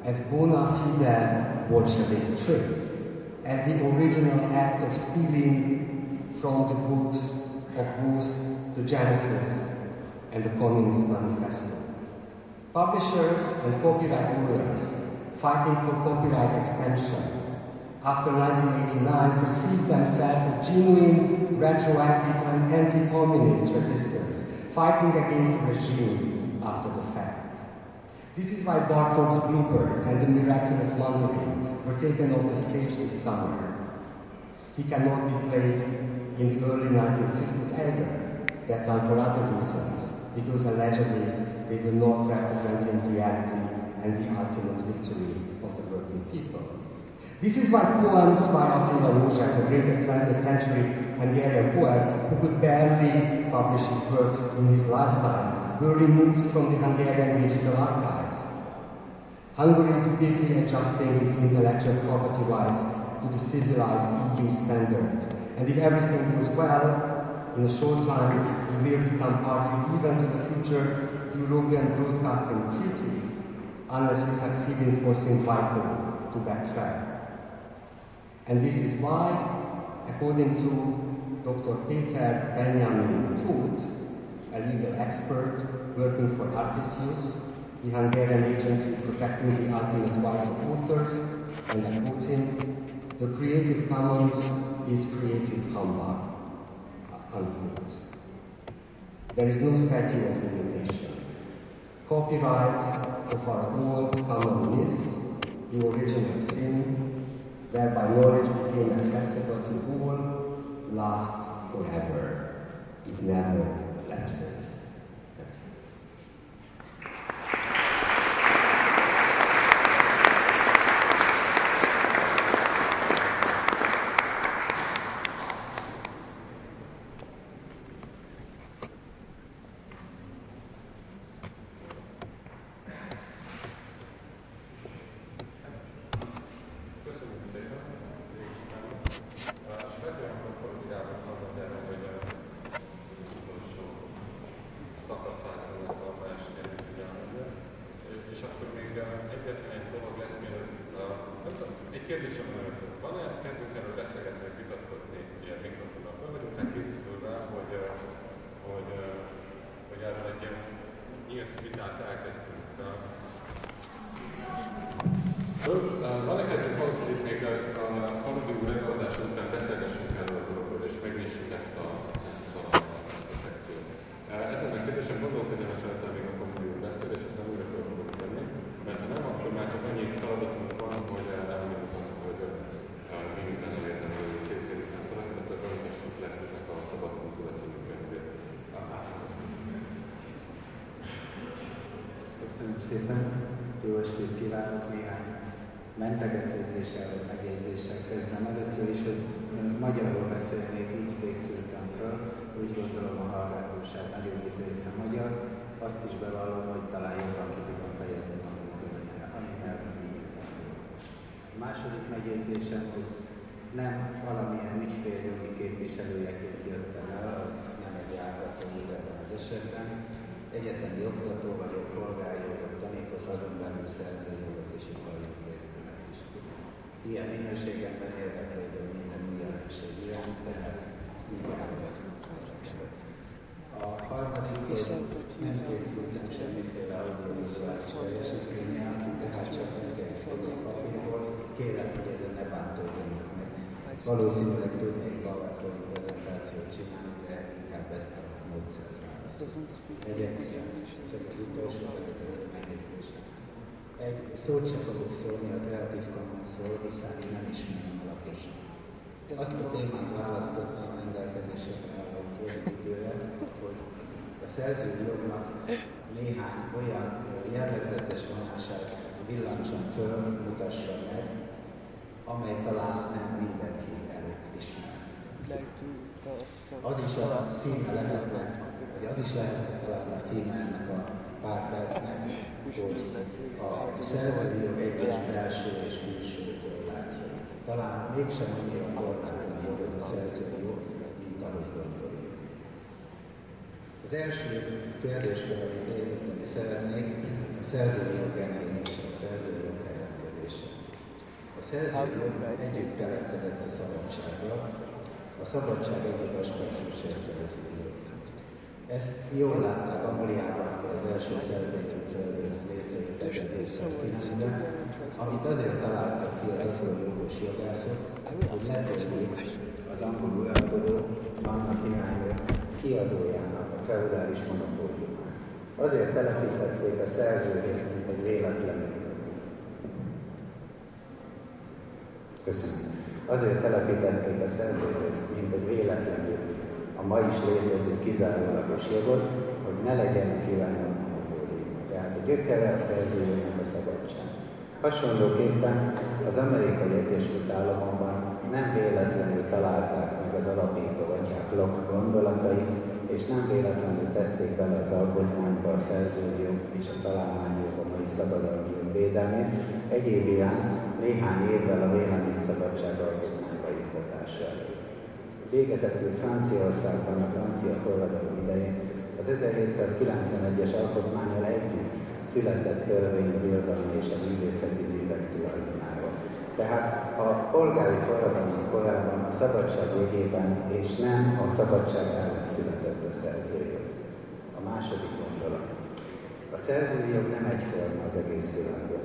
as bona fide Bolshevik trick, as the original act of stealing from the books of both the Genesis and the Communist Manifesto. Publishers and copyright lawyers fighting for copyright extension after nineteen eighty-nine perceived themselves as genuine, retroactive and anti-communist resistors fighting against the regime after the fact. This is why Bartok's Bluebird and the Miraculous Mandarin were taken off the stage this summer. He cannot be played in the early nineteen fifties either, that time for other reasons, because allegedly they were not representing reality and the ultimate victory of the working people. This is why poems by Attila József, the greatest twentieth century Hungarian poet, who could barely publish his works in his lifetime, were removed from the Hungarian digital archives. Hungary is busy adjusting its intellectual property rights to the civilized E U standards, and if everything goes well, in a short time, we will become party even to the future European Broadcasting Treaty, unless we succeed in forcing WIPO to backtrack. And this is why, according to Doctor Peter Benjamin Tóth, a legal expert working for Artisius, the Hungarian agency protecting the ultimate rights of authors, and I quote him, "The Creative Commons is creative humbug," unquote. There is no statute of limitation. Copyright of our old common myth, the original sin, whereby knowledge became accessible to all, lasts forever. It never lapses. Thank you. Van neked egy ahhoz, hogy még a Haradi úr előadása után beszélgessünk erről a dologról, és megnyissuk ezt a, ezt a, ezt a szekciót. Ezen a kérdésem gondolkodjanak rá, még a Haradi úr beszél, és aztán újra fel fogok tenni, mert ha nem, akkor már csak annyi feladatunk van, hogy elmondjuk azt, hogy mi minden elértem a cé cé licenszalak, illetve bemutatjuk lesz ennek a Szabad Kultúra című könyvét. Köszönöm szépen, jó estét kívánok, néhány mentegetőzéssel vagy megjegyzéssel kezdem. Először is, hogy magyarul beszélnék, így készültem föl, úgy gondolom a hallgatóság nagyobbik része magyar, azt is bevallom, hogy talán jobban ki tudom fejezni magam az anyanyelven, így írtam. A második megjegyzésem, hogy nem valamilyen ügyféljogi képviselőjeként jöttem el, az nem egy járható úgy ebben az esetben. Egyetemi oktató vagyok, polgárjogot tanítok, azon belül szerzőjogot és iparjogvédelmet is. Ilyen minőségemben érdeklődöm minden új jelenség iránt, tehát így állok. A harmadik, hogy nem készültem semmiféle audiovizuális teljesítménnyel, tehát csak beszélni fogok papírból. Kérem, hogy ezen ne bántódjanak meg. Valószínűleg tudnék PowerPoint prezentációt csinálni, de inkább ezt a módszert. Egy egyszer, és ez az utolsó vezető megjegyzésem. Egy szót sem fogok szólni a Creative Commonsról, hiszen én nem ismerem alaposan. Azt a témát választottam a rendelkezésekre álló időre, hogy a szerzői jognak néhány olyan jellegzetes vonását villancson föl, mutassam meg, amely talán nem mindenki előtt ismer. Az is a címe lehetne, hogy az is lehet talán a címe ennek a pár percnek, hogy a szerzői jog egyes belső és külső korlátja. Talán mégsem annyira korlátlan jog ez a szerzői jog, mint ahogy gondoljuk. Az első kérdéskör, amit érinteni szeretnék, a szerzői jog genézis, a szerzői jog szerződő együtt keletkezett a szabadsággal, a szabadság egyik aspektusa a szerződő. Ezt jól látták Angliában, amikor az első szerződő létrejött ezerhétszázkilencben, amit azért találtak ki az angol jogos jogászok, hogy letörjék az angol uralkodó Anna királynő kiadójának a feudális monopóliumát. Azért telepítették a szerződést, mint egy véletlenül. Köszönöm. Azért telepítették a szerződést, mint egy véletlenül a ma is létező kizárólagos jogot, hogy ne legyen a királynak monopóliuma. Tehát a gyökere a szerzőjognak a szabadság. Hasonlóképpen az Amerikai Egyesült Államokban nem véletlenül találták meg az alapító atyák Locke gondolatait, és nem véletlenül tették bele az alkotmányba a szerzői jog és a találmányjog, a mai szabadalmi jog védelmét, egyéb iránt néhány évvel a véleményszabadság alkotmányba iktatása előtt. Végezetül Franciaországban a francia forradalom idején az ezerhétszázkilencvenegyes alkotmánnyal együtt született törvény az irodalmi és a művészeti művek tulajdonáról. Tehát a polgári forradalom korában a szabadság jegyében és nem a szabadság ellen született a szerzőjog. A második gondolat. A szerzői jog nem egyforma az egész világon.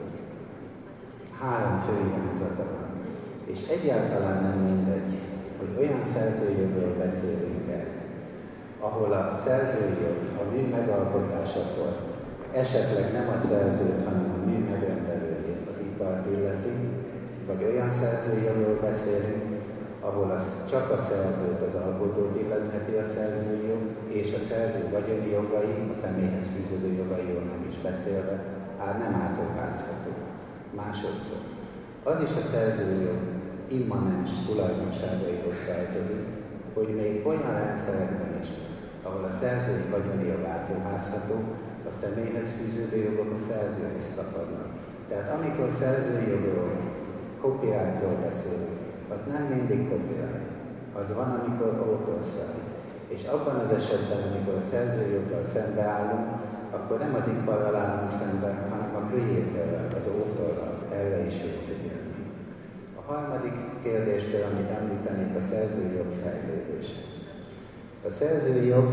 Három fő irányzata van, és egyáltalán nem mindegy, hogy olyan szerzőjogról beszélünk el, ahol a szerzői jog a mű megalkotásakor esetleg nem a szerzőt, hanem a mű megrendelőjét, az ipart illeti, vagy olyan szerzői jogról beszélünk, ahol az csak a szerzőt, az alkotót illetheti a szerzői jog, és a szerző vagyoni jogai, a személyhez fűződő jogairól nem is beszélve, ár nem átruházható. Másodszor, az is a szerzői jog immanens tulajdonságaihoz tartozik, hogy még olyan rendszerekben is, ahol a szerzői vagyoni jog átruházható, a személyhez fűződő jogok a szerzőhöz tapadnak. Tehát amikor szerzői jogról, copyrightról beszélünk, az nem mindig copyright. Az van, amikor authorship. És abban az esetben, amikor a szerzői joggal szembeállunk, akkor nem az iparral állunk szembe, hanem a creatorral, az authorral. Erre is jó figyelni. A harmadik kérdéskör, amit említenék, a szerzői jog fejlődése. A szerzői jog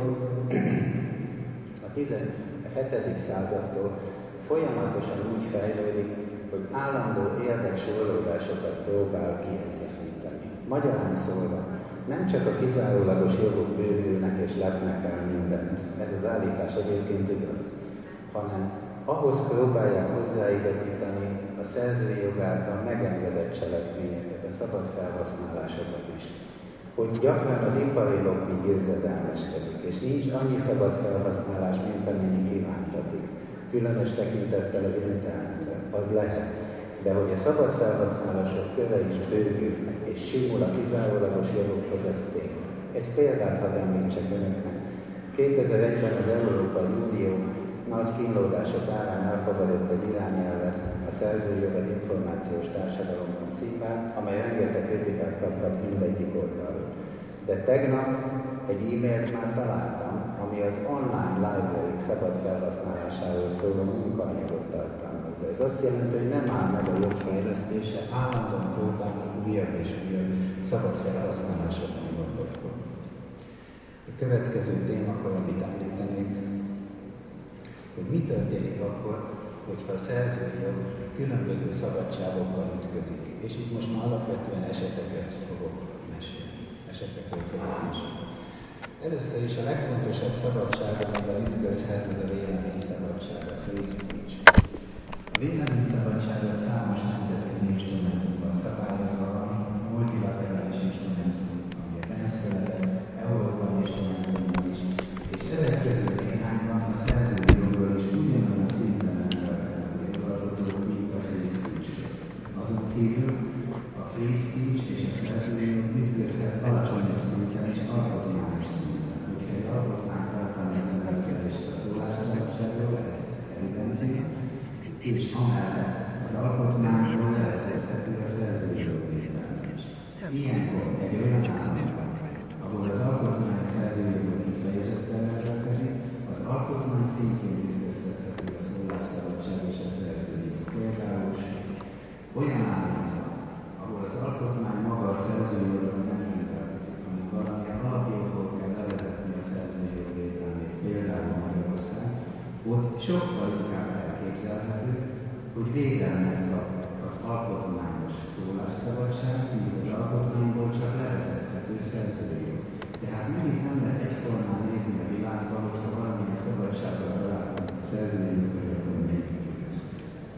a tizenhetedik századtól folyamatosan úgy fejlődik, hogy állandó érdeksorolódásokat próbál kiegyenlíteni. Magyarán szólva, nem csak a kizárólagos jogok bővülnek és lepnek el mindent, ez az állítás egyébként igaz, hanem ahhoz próbálják hozzáigazítani a szerzői jog által megengedett cselekményeket, a szabad felhasználásokat is. Hogy gyakran az ipari lobby győzedelmeskedik, és nincs annyi szabad felhasználás, mint amennyi kívántatik. Különös tekintettel az internetre, az lehet. De hogy a szabad felhasználások köre is bővül, és simul a kizárólagos jogokhoz, ez tény. Egy példát hadd említsek önöknek. kétezer-egyben az Európai Unió nagy kínlódások árán elfogadott egy irányelvet a szerzői jog az információs társadalomban címmel, amely rengeteg kritikát kaphat mindegyik oldalról. De tegnap egy e-mailt már találtam, ami az online library szabad felhasználásáról szóló munkaanyagot tartalmazza. Ez azt jelenti, hogy nem áll meg a jogfejlesztése, állandóan próbálnak újabb és újabb szabad felhasználásokon gondolkodni. A következő témakör, amit említenék, hogy mi történik akkor, hogyha a szerzői jog különböző szabadságokkal ütközik. És itt most már alapvetően eseteket fogok mesélni. Esetekről fogok mesélni. Először is a legfontosabb szabadság, amivel ütközhet, ez a véleményszabadság, a free speech. A véleményszabadság a számos nemzetközi instrumentumban szabályozva van, multilaterális instrumentum, ami az ENSZ született, európai instrumentumban is, és ezek közül néhányban a szerzői jogról is ugyanolyan szinten rendelkező jogalkotók, mint a free speech. Azon kívül a free speech és a szerzői jog ütközhet alacsonyabb szinten és alkotmányos szinten. Úgyhogy az alkotmány általános rendelkezést a szólásszabadságról, ez evidencia, és amellett az alkotmányról elszerethető a szerzői jogvédelmet. sokkal inkább elképzelhető, hogy védelmet kap az alkotmányos szólásszabadság, míg az alkotmányból csak levezethető szerzőjog. Tehát mindig nem lehet egyformán nézni a világban, hogyha valamilyen szabadsággal találkozunk a szerzőjog, vagy akkor melyik között.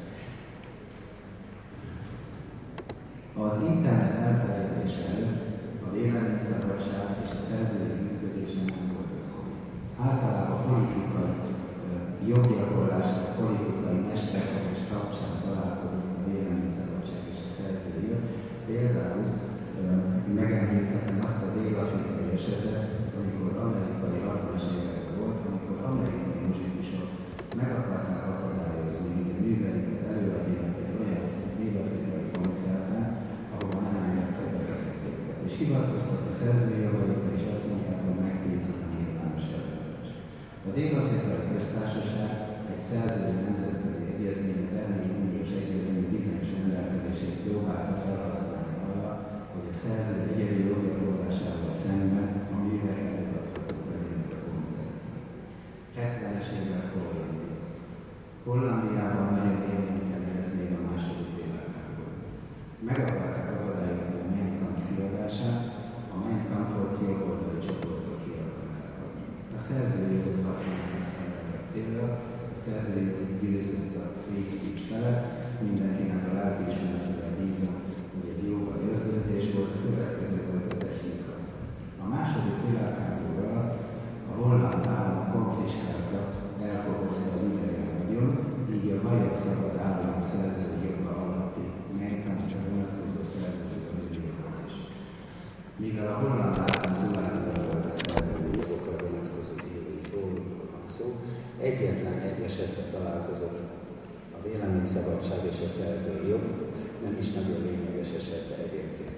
Az internet elterjedése előtt a véleményszabadság és a szerzői működése nem volt ökomi. Általában politikai joggyakorlások, politikai mesterkedés kapcsán találkozott a véleményszabadság és a szerzői jog. Például megemlíthetem azt a dél-afrikai esetet, amikor amerikai hatvanas években volt, amikor amerikai muzsikusok meg akarták akadályozni, hogy a műveiket előadjanak egy olyan dél-afrikai koncerten, ahol nem engedtek befektetőket. És hivatkoztak a szerzői jogaikra, és azt mondták, hogy megtiltjuk a nyilvános előadást. A dél-afrikai köztársaság egy szerzői nemzetközi egyezmény, a Berlini Uniós Egyezmény bizonyos rendelkezését próbálta felhasználni arra, hogy a szerző egyedi joggyakorlásával szemben a műveket mutathatók legyenek a koncerten. hetvenes évek Hollandia. Hollandiában nagyon élénken élt még a második világháború. Meg akarták akadályozni a Mein Kampf kiadását, a Mein Kampfot jobboldali csoportok ki akarták adni. A szerzői jogot használták fel erre a célra, a szerzői jog győzött a free speech felett, mindenkinek a lelkiismeretével bízom, hogy ez jóval összdöntés volt, a következő volt a technika. A második világháború alatt a holland állam konfiskálta, elkobozta az idegen vagyon, így a magyar szabad állam szerzői joga alatti Mein Kampfra vonatkozó szerzői jogot is. Mivel a holland állam tulajdonban volt a szerzői jogokra vonatkozó írói fórumról van szó, egyetlen egy esetben találkozott a véleményszabadság és a szerzői jog, nem is nagyon lényeges esetben egyébként.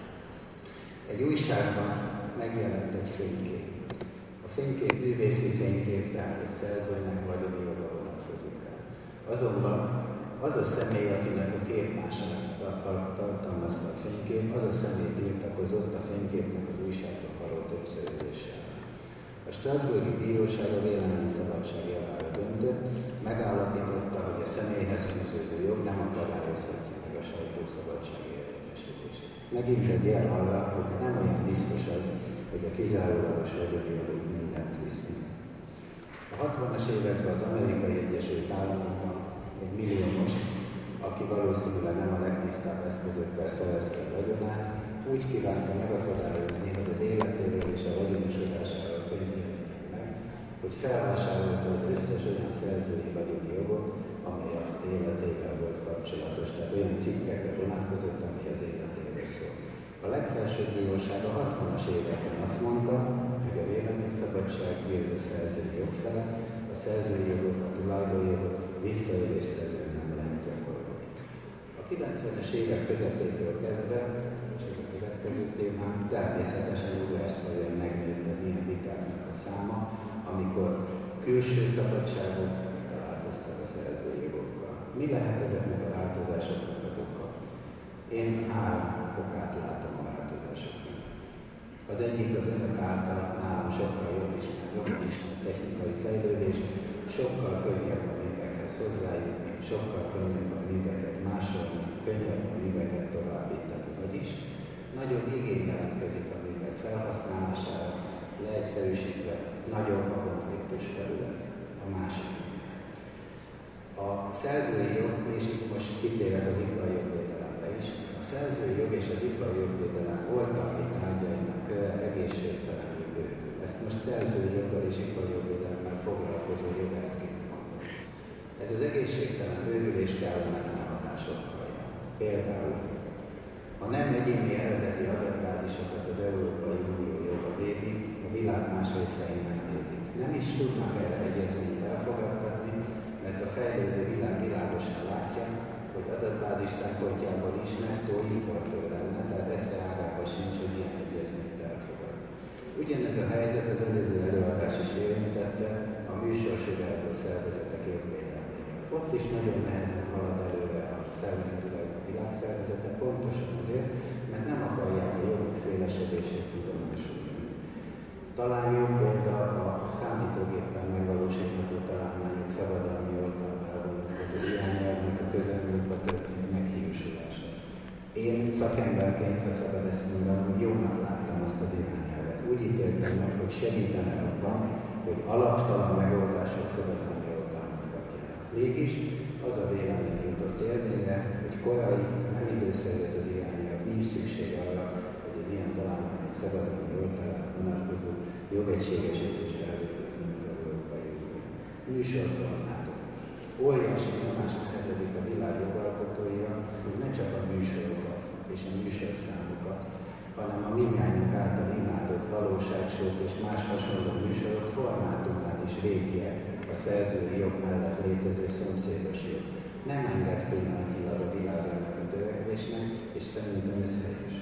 Egy újságban megjelent egy fénykép. A fénykép művészi fénykép, tehát egy szerzőnek vagyoni joga vonatkozik el. Azonban az a személy, akinek a képmását tartalmazta a fénykép, az a személy tiltakozott a fényképnek az újságban való többszörözéssel. A Strasbourgi Bíróság a véleményszabadság javára döntött, megállapította, hogy a személyhez fűződő jog nem akadályozhatja meg a sajtószabadság érvényesülését. Megint egy jel arra, hogy nem olyan biztos az, hogy a kizárólagos vagyoni jogok mindent visznek. A hatvanas években az Amerikai Egyesült Államokban egy milliómos, aki valószínűleg nem a legtisztább eszközökkel szerezte a vagyonát, úgy kívánta megakadályozni, hogy az életéről és a vagyonosodásáról könyveljen meg, hogy felvásárolta az összes olyan szerzői vagyoni jogot, amely az életével volt kapcsolatos, tehát olyan cikkekre vonatkozott, amely az életéről szól. A legfelsőbb bíróság a hatvanas években azt mondta, hogy a véleményszabadság győz a szerzői jog felett, a szerzői jogot, a tulajdonjogot visszaélésszerűen nem lehet gyakorolni. A kilencvenes évek közepétől kezdve, és ez a következő témám, természetesen ugásszerűen megnőtt az ilyen vitáknak a száma, amikor külső szabadságok találkoztak a szerzői jogokkal. Mi lehet ezeknek a változásoknak az oka? Én három okát látom a változásoknak. Az egyik az önök által nálam sokkal jobb ismert, jobban ismert technikai fejlődés, sokkal könnyebb a művekhez hozzájutni, sokkal könnyebb a műveket másolni, könnyebb a műveket továbbítani. Vagyis nagyobb igény jelentkezik a művek felhasználására, leegyszerűsítve nagyobb a konfliktus felület. A másik. A szerzői jog, és itt most kitérek az ipari jogvédelemre is, a szerzői jog és az ipari jogvédelem voltalmi tárgyainak köre egészségtelenül bővül. Ezt most szerzői joggal és ipari jogvédelemmel foglalkozó jogászként mondom. Ez az egészségtelen bővülés kellemetlen hatásokkal jár. Például, ha nem egyéni eredeti adatbázisokat az Európai Unió joga védi, a világ más részein nem védik. Nem is tudnak erre egyezményt elfogadtatni, mert a fejlődő világ világosan látja, hogy adatbázis szempontjából is nettó importőr lenne, tehát esze ágában sincs, hogy ilyen egyezményt elfogadni. Ugyanez a helyzet az előző előadás is érintette a műsorsugárzó szervezetek jogvédelmével. Ott is nagyon nehezen halad előre a szellemi tulajdon világszervezete, pontosan azért, mert nem akarják a jogok szélesedését tudomásul venni. Talán jobb példa a számítógépen megvalósított olvasható találmányok szabadalmi oltalmára vonatkozó irányelvnek a közelmúltba történt meghiúsulása. Én szakemberként, ha szabad ezt mondanom, jónak láttam azt az irányelvet. Úgy ítéltem meg, hogy segítene abban, hogy alaptalan megoldások szabadalmi oltalmat kapjanak. Mégis az a vélemény jutott érvényre, hogy korai, nem időszerű ez az irányelv, nincs szükség arra, hogy az ilyen találmányok szabadalmi oltalára vonatkozó jogegységesítést elvégezni az Európai Unió. Műsorformátum. Óriási nyomás nehezedik a világ jogalkotója, hogy ne csak a műsorokat és a műsorszámokat, hanem a mindnyájunk által imádott valóságsók és más hasonló műsorok formátumát is védje a szerzői jog mellett létező szomszédos jog. Nem enged pillanatnyilag a világ ennek a törekvésnek, és szerintem ez helyes.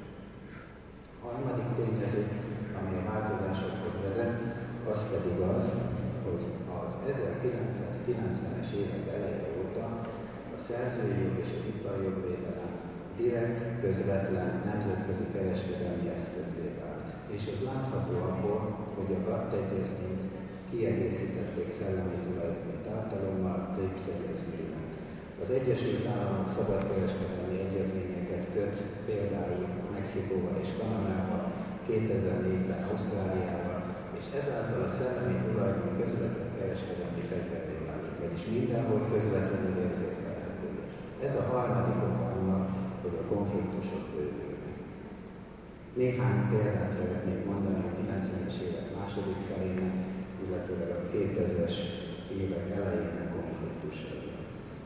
A harmadik tényező, ami a változásokhoz vezet, az pedig az, hogy az ezerkilencszázkilencvenes évek eleje óta a szerzői jog és az iparjogvédelem direkt, közvetlen nemzetközi kereskedelmi eszközzé vált. És ez látható abból, hogy a GATT egyezményt kiegészítették szellemi tulajdoni tartalommal, TRIPS egyezményben. Az Egyesült Államok szabadkereskedelmi egyezményeket köt például Mexikóval és Kanadával, kétezer-négyben Ausztráliával, és ezáltal a szellemi tulajdon közvetlen kereskedelmi fegyverré válik, vagyis mindenhol közvetlenül érzékelhető. Ez a harmadik oka annak, hogy a konfliktusok bővülnek. Néhány példát szeretnék mondani a kilencvenes évek második felének, illetőleg a kétezres évek elejének konfliktusaira.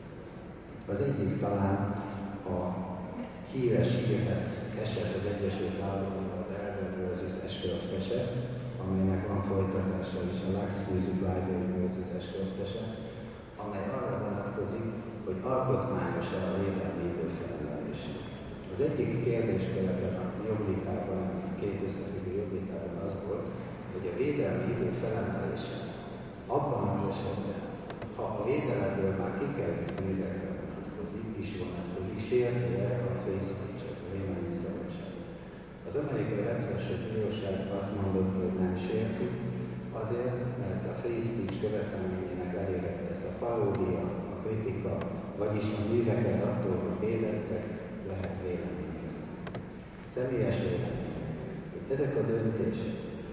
Az egyik talán a híres hírhet eset az Egyesült Államokban, az Elder versus Ashcroft eset, amelynek van folytatása is, a Lux Music Library versus Ashcroft eset, amely arra vonatkozik, hogy alkotmányos-e a védelmi idő felemelése. Az egyik kérdéskör ebben a jogvitában, a két összefüggő jogvitában az volt, hogy a védelmi idő felemelése abban az esetben, ha a védelemből már kikerült művekre vonatkozik, is vonatkozik, sérti-e a free speech-et, a véleményszabadságot. Az amerikai legfelsőbb bíróság azt mondotta, hogy nem sérti, azért, mert a free speech követelményének eléget tesz a paródia, a kritika, vagyis a műveket attól, hogy védettek, lehet véleményezni. Személyes vélemény, hogy ezek a döntések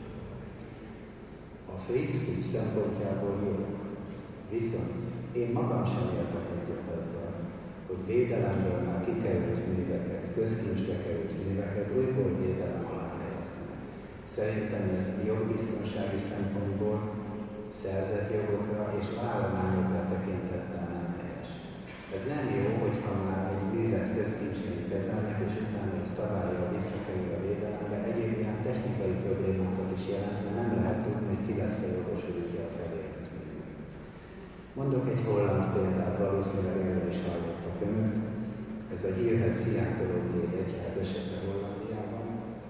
a free speech szempontjából jók, viszont én magam sem értek egyet azzal, hogy védelemből már kikerült műveket, közkincsbe került műveket újból védelem alá helyeznek. Szerintem ez jogbiztonsági szempontból szerzett jogokra és várományokra tekintettel nem helyes. Ez nem jó, hogyha már egy művet közkincsként kezelnek, és utána egy szabállyal visszakerül a védelembe. Egyéb ilyen technikai problémákat is jelent, mert nem lehet tudni, hogy ki lesz a jogosultja a felérhet művet. Mondok egy holland példát, valószínűleg erről is hallottak önök. Ez a hírhet szientológiai egyház esete Hollandiában.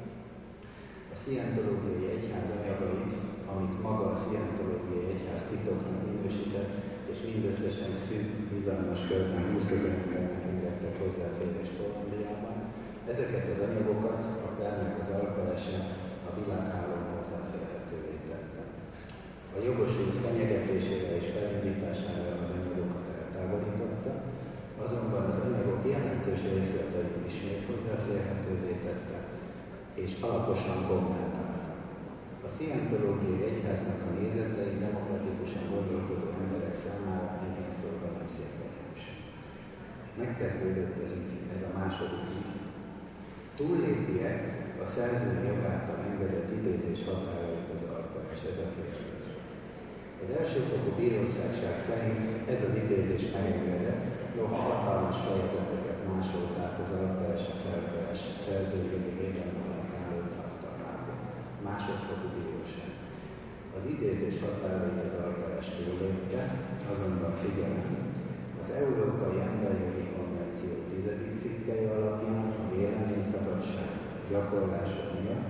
A szientológiai egyház anyagait, amit maga a szientológiai egyház titoknak minősített, és mindösszesen szűk, bizalmas körben húszezer embernek engedtek hozzáférést Hollandiában. Ezeket az anyagokat a pernek az alperese a világhálón hozzáférhetővé tette. A jogosult fenyegetésére és felindítására az anyagokat eltávolította, azonban az anyagok jelentős részleteit ismét hozzáférhetővé tette, és alaposan kommentálta. A szientológiai egyháznak a nézetei demokratikusan gondolkodó emberek számára enyhén szólva nem szimpatikusak. Megkezdődött ez, ügy, ez a második ügy. Túllépje a szerzői jog által engedett idézés határait az alperes, ez a kérdés. Az elsőfokú bíróság szerint ez az idézés megengedett, noha hatalmas fejezeteket másolt át az alperes a felperes szerzői jogi védelem alatt álló tartalmából. Másodfokú bíróság. Az idézés határait az alperes túllépte, azonban figyelem. Az Európai Emberi Jogi Konvenció tizedik cikkei alapján a véleményszabadság gyakorlása miatt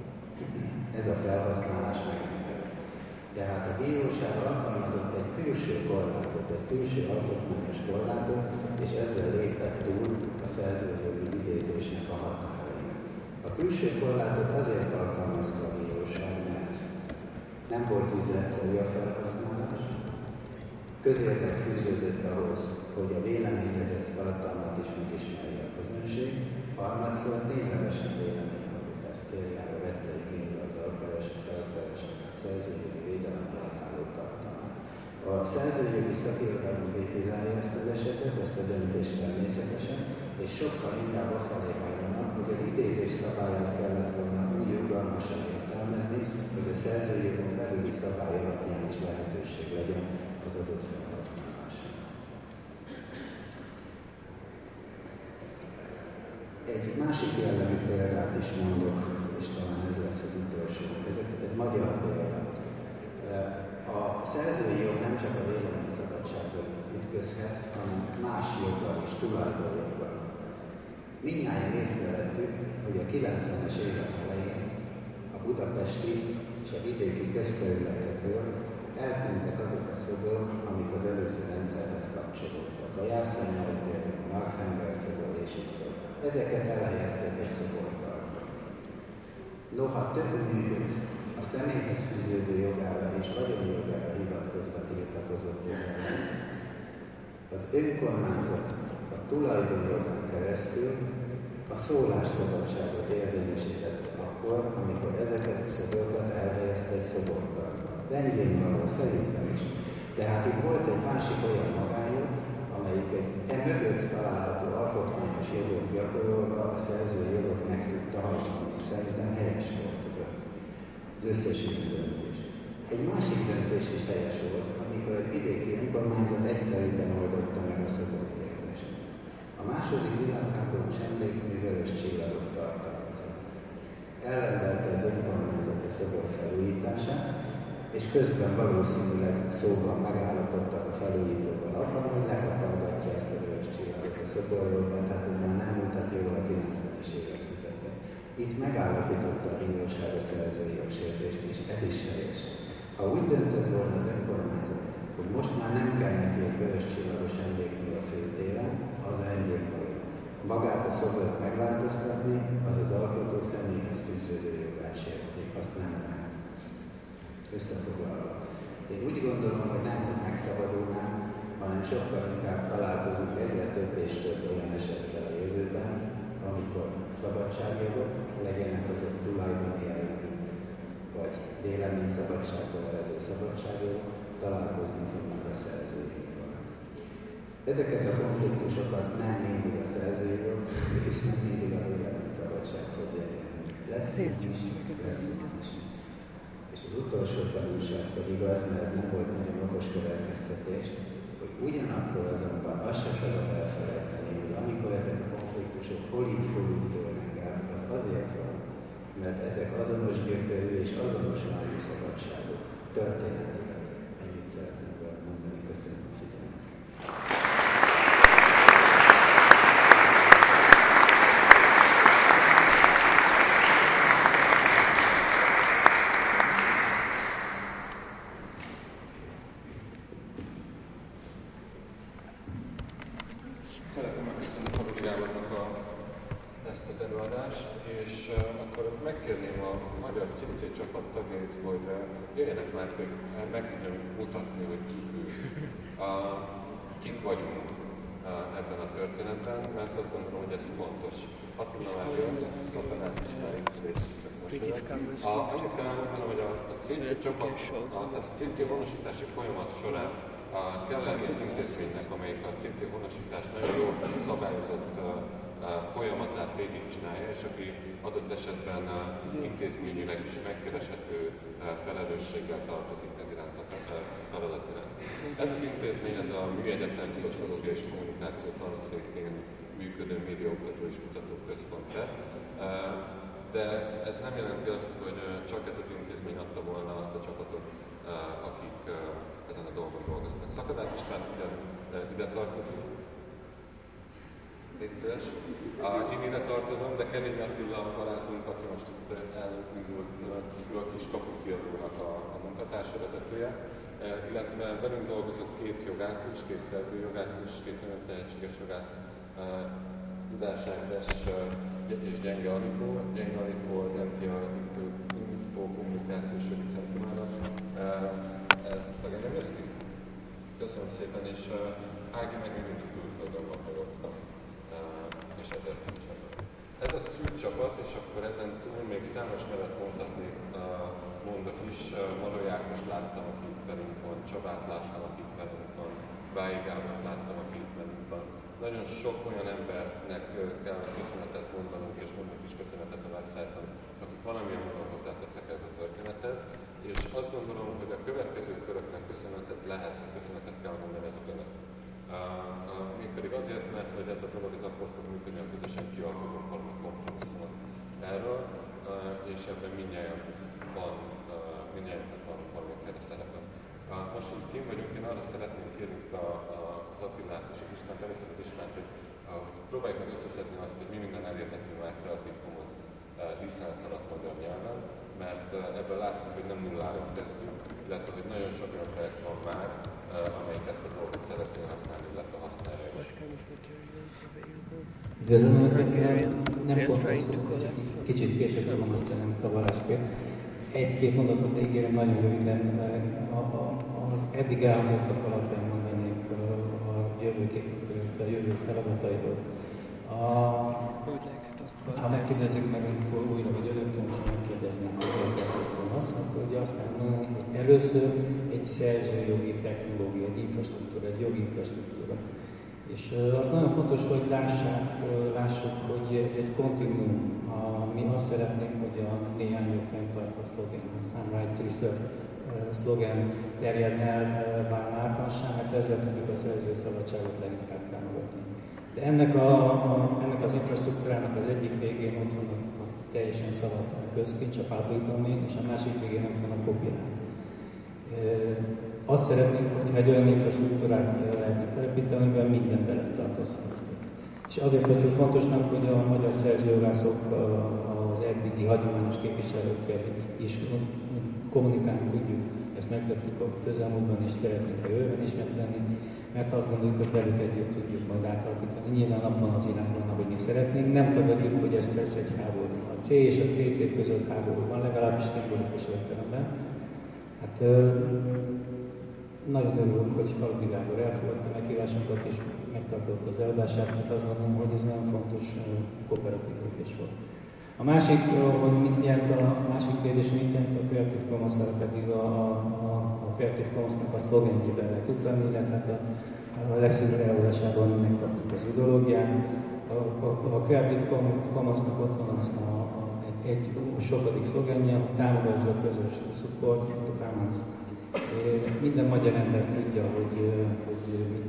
ez a felhasználás megengedett. Tehát a bíróság alkalmazott egy külső korlátot, egy külső alkotmányos korlátot, és ezzel lépett túl a szerzőjogi idézésnek a határain. A külső korlátot azért alkalmazta a bíróság, mert nem volt üzletszerű a felhasználás, Közérdek fűződött ahhoz, hogy a véleményezett tartalmat is megismerje a közönség, harmadszor ténylegesen véleményalkotás céljára vette igénybe az alperes, a felperes, a szerzőjogi védelem alatt álló tartalmat. A szerzőjogi szakirodalom kritizálja ezt az esetet, ezt a döntést természetesen, és sokkal inkább afelé hajlanak, hogy az idézés szabályát kellett volna úgy rugalmasan értelmezni, hogy a szerzőjogon belüli szabály alapján is lehetőség legyen az adott felhasználásra. Egy másik jellegű példát is mondok, és talán ez lesz az utolsó. Ez, ez magyar példa. A szerzői jog nem csak a véleményszabadsággal ütközhet, hanem más joggal is, tulajdonjoggal. Mindnyájan észrevettük, hogy a kilencvenes évek elején a budapesti és a vidéki közterületekről eltűntek azok a szobor, amik az előző rendszerhez kapcsolódtak. A Jászai tér, a Marx Engels szobor és így tovább. Ezeket elhelyezték egy szoborparkba. Noha több művész a személyhez fűződő jogára és vagyoni jogára hivatkozva tiltakozott ez ellen, az önkormányzat a tulajdonjogán keresztül a szólásszabadságot érvényesítette akkor, amikor ezeket a szoborokat elhelyezte egy szoborparkba. Rendjén való, szerintem is. Tehát itt volt egy másik olyan magánjog, amelyik egy e mögött található alkotmányos jogot gyakorolva a szerzői jogot meg tudta hallani. Szerintem helyes volt ez az összes döntés. Egy másik döntés is helyes volt, amikor egy vidéki önkormányzat egyszerűen oldotta meg a szoborkérdést. A második világháborús emlékmű vörös csillagot tartalmazott. Elrendelte az önkormányzat a szobor felújítását, és közben valószínűleg szóban megállapodtak a felújítóval abban, hogy lekapargatja ezt a vörös csillagot a szoborról, tehát ez már nem mutat jól a kilencvenes évek közepén. Itt megállapította a bíróság a szerzői jogsértést, és ez is helyes. Ha úgy döntött volna az önkormányzat, hogy most már nem kell neki egy vörös csillagos emlékmű a főtéren, az rendjén való. Magát a szobrot megváltoztatni, az az alkotó személyhez fűződő jogát sérti, azt nem lehet. Összefoglalva. Én úgy gondolom, hogy nem, hogy megszabadulnám, hanem sokkal inkább találkozunk egyre több és több olyan esettel a jövőben, amikor szabadságjogok, legyenek azok tulajdoni jellegű, vagy véleményszabadságból eredő szabadságjogok, találkozni fognak a szerzőjoggal. Ezeket a konfliktusokat nem mindig a szerzőjog, és nem mindig a véleményszabadság fogja elérni. Lesz így is, lesz így is. És az utolsó tanulság pedig az, mert nem volt nagyon okos következtetés, hogy ugyanakkor azonban azt se szabad elfelejteni, hogy amikor ezek a konfliktusok hol így hol úgy dőlnek el, az azért van, mert ezek azonos gyökerű és azonos lányú szabadságok. Történetileg ennyit szeretném volna mondani. Köszönöm a figyelmet. Szeretném megköszönni Faludi Gábornak a, ezt az előadást, és uh, akkor megkérném a magyar cincé csapat tagjait, hogy uh, jöjjenek már, hogy uh, meg tudjam mutatni, hogy kik ők. Uh, kik vagyunk uh, ebben a történetben, mert azt gondolom, hogy ez fontos. Attila már jön, Katanát ismerjük, és csak most jön. Annyit kell elmondanom, hogy a, a cincé csapat, a, a cincé honosítási folyamat során a kell lenni egy intézménynek, amelyik a cincé honosítás nagyon jól szabályozott uh, uh, folyamatát végigcsinálja, és aki adott esetben uh, intézményileg is megkereshető uh, felelősséggel tartozik ez iránt a uh, feladat iránt. Ez az intézmény, ez a Műegyetem Szociológia és Kommunikáció Tanszékén működő médiaoktató és kutatóközpont lett. Uh, de ez nem jelenti azt, hogy uh, csak ez az intézmény adta volna azt a csapatot, uh, akik uh, ezen a dolgon dolgoznak. Szakadás István ide tartozik. Légy szíves. Én ide tartozom, de Kemény Attila a barátunk, aki most itt elindult a kis kapukiadónak a, a munkatársavezetője, illetve velünk dolgozott két jogász is, két szerzőjogász is, két nagyon tehetséges jogász, Tudáságnes és Gyenge Anikó. Gyenge Anikó az em té á Info Kommunikációs Jogi Centrumának. Ez meg engem jössz ki? Köszönöm szépen. szépen, és uh, Ági meg még mindig külföldön van mögöttem, uh, és ezért nincsen. Ez a szűk csapat, és akkor ezen túl még számos nevet mondhatnék, uh, mondok is. Uh, Maró Jákos láttam, aki itt velünk van, Csabát láttam, aki itt velünk van, Bályi Gábort láttam, aki itt velünk van. Nagyon sok olyan embernek kell köszönetet mondanunk, és mondjuk is köszönetet a website-on, akik valamilyen módon hozzátettek ez a történethez, és azt gondolom, hogy a következő köröknek köszönetet lehet, hogy köszönetet kell mondani azok önök. Uh, uh, mégpedig azért, mert hogy ez a dolog ez akkor fog működni, hogy közösen kialkodunk valami kompromisszumot erről, uh, és ebben mindjárt van, uh, mindjárt van valamiféle szerepe. Uh, most, hogy kint vagyunk, én arra szeretném kérni a, a, az Attilát és az Istvánt, először az Istvánt, hogy, uh, hogy próbáljuk meg összeszedni azt, hogy mi minden elérhető már Creative Commons uh, licensz alatt magyar nyelven, mert uh, ebből látszik, hogy nem nulláról kezdjük, illetve hogy nagyon sok olyan projekt van már, uh, amelyik ezt a dolgot szeretnél használni, illetve használja is. Üdvözlöm Önöket, nem pontoztuk, csak kicsit később fogom azt nem kavarásként. Egy-két mondatot ígérem nagyon röviden, az eddig elhangzottak alapján mondanék a jövő képekről, illetve a jövő feladatairól. A, ha megkérdezzük meg öntől újra, vagy előttől most megkérdeznénk, hogy azt, akkor ugye azt mondani, hogy először egy szerzőjogi technológia, egy infrastruktúra, egy jogi infrastruktúra. És az nagyon fontos, hogy lássák, lássuk, hogy ez egy kontinuum. Mi azt szeretnénk, hogy a néhány jog fenntart a szlogen, a Some Rights Reserve szlogen terjedne el válna általánossá, mert ezzel tudjuk a szerzőszabadságot leginkább támogatni. De ennek, a, a, ennek az infrastruktúrának az egyik végén ott van a, a teljesen szabad közkincs, a public domain, és a másik végén ott van a copyright. Azt szeretnénk, hogyha egy olyan infrastruktúrát lehetne felépíteni, amiben minden beletartozhat. És azért tartjuk fontosnak, hogy a magyar szerzőjogászok az eddigi hagyományos képviselőkkel is kommunikálni tudjuk. Ezt megtettük a közelmúltban, és szeretnénk a jövőben is megtenni, mert azt gondoljuk, hogy velük együtt tudjuk majd átalakítani. Nyilván abban az irányban, ahogy mi szeretnénk. Nem tagadjuk, hogy ez persze egy háború. A C és a cé cé között háború van, legalábbis szimbolikus értelemben. Hát, nagyon örülök, hogy Faludi Gábor elfogadta meghívásunkat és megtartotta az előadását, mert azt gondolom, hogy ez nagyon fontos kooperatív lépés volt. A másik, hogy mit jelent a, a másik kérdés, mit jelent a Creative Commons-ra, pedig a, a, a Creative Commons-nak a szlogenjében lehet utalni, illetve hát a, a leszívő előadásában megkaptuk az ideológiát. A, a, a Creative Commons-nak ott van az a, a, egy, egy sokadik szlogenje, támogasd a közös, support to commons. Minden magyar ember tudja, hogy, hogy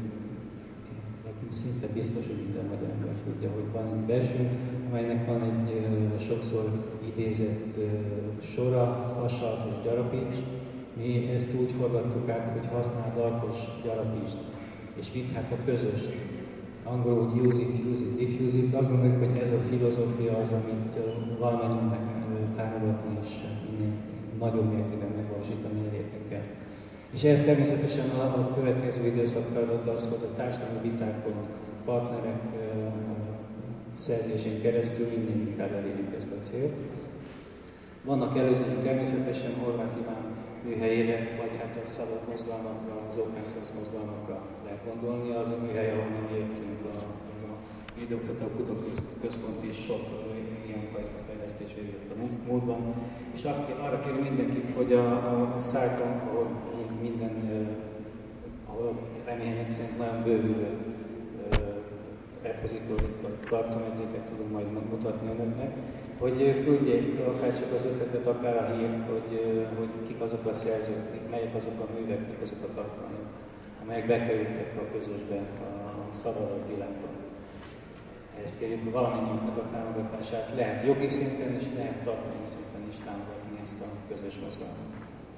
szinte biztos, hogy minden magyar ember tudja, hogy van egy versünk, amelynek van egy sokszor idézett sora, hasad és gyarapíts. Mi ezt úgy forgattuk át, hogy használd alkos gyarapítsd, és vidd hát a közöst. Angolul use it, use it, diffuse it. Azt gondoljuk, hogy ez a filozófia az, amit valamennyinek támogatni és nagyobb mértékben megvalósítani elértünk el. És ez természetesen a, a következő időszak feladata az, hogy a társadalmi vitákon, partnerek szerzésén keresztül minél inkább elérjük ezt a célt. Vannak előzmények természetesen Horváth Iván műhelyére, vagy hát a szabad mozgalmakra, az open source mozgalmakra lehet gondolni. Az a műhely, ahonnan jöttünk, a, a Videóktató Kutatóközpont is sok ilyenfajta fejlesztés végzett a múltban. És azt kér, arra kérem mindenkit, hogy a, a szájton, ahol minden, ahol remények szerint nagyon bővülő repozitórit vagy tartalomjegyzéket tudunk majd mutatni önöknek, hogy küldjék akár csak az ötletet, akár a hírt, hogy, hogy kik azok a szerzők, melyek azok a művek, kik azok a tartalmak, amelyek bekerültek a közösbe, a szabadabb világban. Ezt kérjük valamennyiünknek a támogatását. Lehet jogi szinten is, lehet tartalmi szinten is támogatni ezt a közös mozgalmat.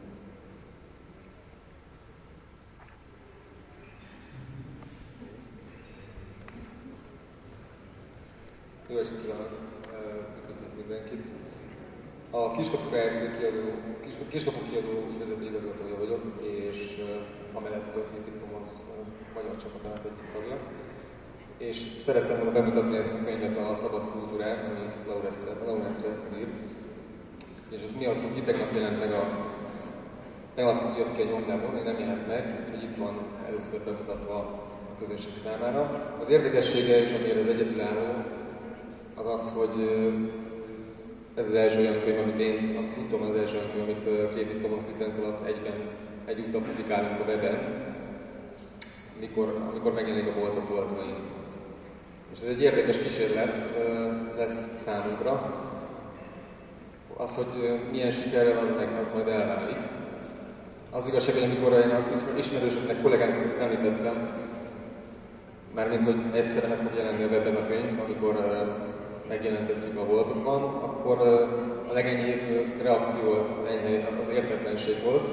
Jó estét kívánok! Köszönöm mindenkit! A Kiskapu Kft. Kiadó, Kiskapu kiadó vezető igazgatója vagyok, és amellett vagyok Creative Commons magyar csapatának egyik tagja. És szerettem volna bemutatni ezt a könyvet, a Szabad kultúrát, amit Lawrence Lessig írt. És ezt mi adtuk ki, tegnap jelent meg a tegnap jött ki a nyomdából, még nem jelent meg, úgyhogy itt van először bemutatva a közönség számára. Az érdekessége és amiért az egyedülálló az az, hogy ez az első olyan könyv, amit én tudom, az első olyan könyv, amit Creative Commons licenc alatt egyben egyúttal publikálunk a weben, amikor, amikor megjelenik a boltok polcain. És ez egy érdekes kísérlet lesz számunkra. Az, hogy milyen sikerrel, az meg az majd elválik. Az igazság, hogy amikor én az ismerősöknek, kollégánknak ezt említettem, mármint, hogy egyszerre meg fog jelenni a webben a könyv, amikor megjelentetjük a boltokban, akkor a legenyhébb reakció az, az értetlenség volt.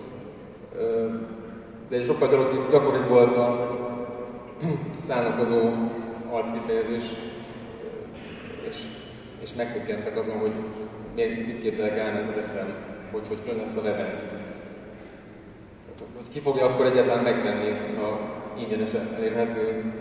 De egy sokkal gyakoribb volt a szánakozó arckifejezés, és, és meghökkentek azon, hogy mit képzelek, elment az eszem, hogy, hogy fönn lesz a weben. Hogy ki fogja akkor egyáltalán megvenni, hogyha ingyenesen elérhető.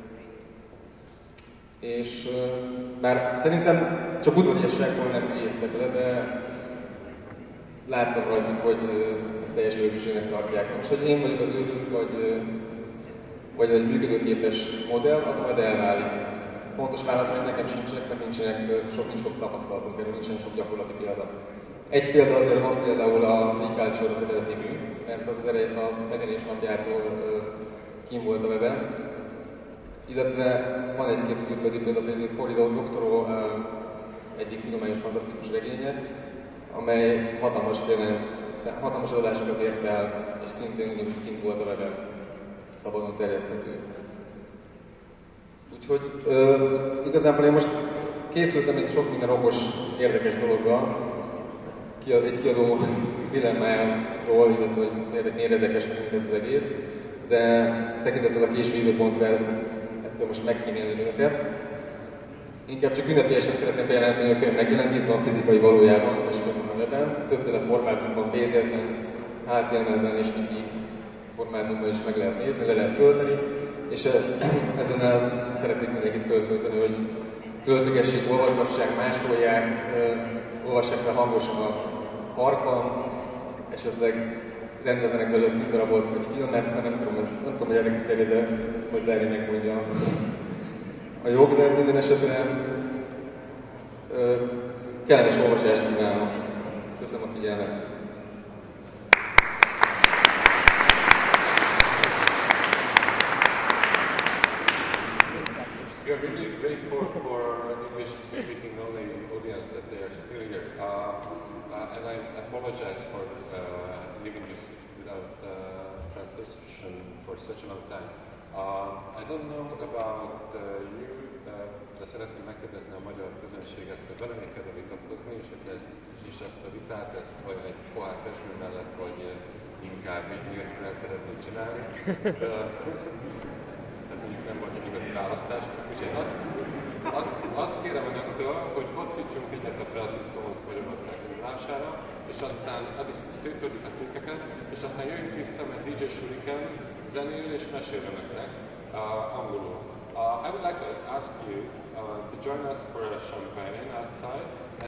És bár szerintem csak udvariasságból nem ügyésztek le, de láttam rajtuk, hogy ezt teljes örökségnek tartják. Most, hogy én vagyok az őrült, vagy, vagy egy működőképes modell, az majd elválik. Pontos válaszaim nekem sincsenek, mert nincsenek, sok, nincs sok tapasztalatunk, erről nincsen sok gyakorlati példa. Egy példa azért van, például a Free Culture, az eredeti mű, mert az az eredeti, a megjelenés napjától kín volt a weben. Illetve van egy-két külföldi példa, például Corridor Doctorow egyik tudományos fantasztikus regénye, amely hatalmas, például, hatalmas adásokat ért el, és szintén ugyanúgy kint volt a weben, szabadon terjeszthető. Úgyhogy ö, igazából én most készültem egy sok minden okos, érdekes dologgal, egy kiadó dilemmájáról, illetve hogy miért érdekes nekünk ez az egész, de tekintettel a késő időpontra ettől most megkímélni önöket. Inkább csak ünnepélyesen szeretném bejelenteni, hogy a könyv megjelent, itt van fizikai valójában, és van a weben, többféle formátumban, pé dé ef-ben, há té em el-ben és wiki formátumban is meg lehet nézni, le lehet tölteni, és ezen szeretnék mindenkit felszólítani, hogy töltögessék, olvasgassák, másolják, olvassák fel hangosan a parkban, esetleg rendezzenek belőle színdarabot vagy filmet, mert nem tudom, ez, nem tudom, hogy ennek terjed, de majd Larry megmondja a jog, de minden esetre ö, kellemes olvasást kívánok. Köszönöm a figyelmet! We are really grateful for English-speaking only audience that they are still here. Uh, uh, and I apologize for uh, leaving this without uh, translation for such a long time. Uh, I don't know about uh, you, uh, de szeretném megkérdezni a magyar közönséget, hogy valamelyik kedve vitatkozni, és hogy ezt, és ezt a vitát, ezt vajon egy pohár pesgő mellett, vagy inkább így nyílcűen szeretnék csinálni. De, ez mondjuk nem volt egy igazi választás. Úgyhogy azt, azt, azt kérem önöktől, hogy kocítsunk egyet a Creative Commons Magyarország vonulására, és aztán addig szétfordjuk a székeket, és aztán jöjjünk vissza, mert dé dzsé Shuriken zenél és mesél önöknek uh, angolul. Uh, I would like to ask you uh, to join us for a champagne outside.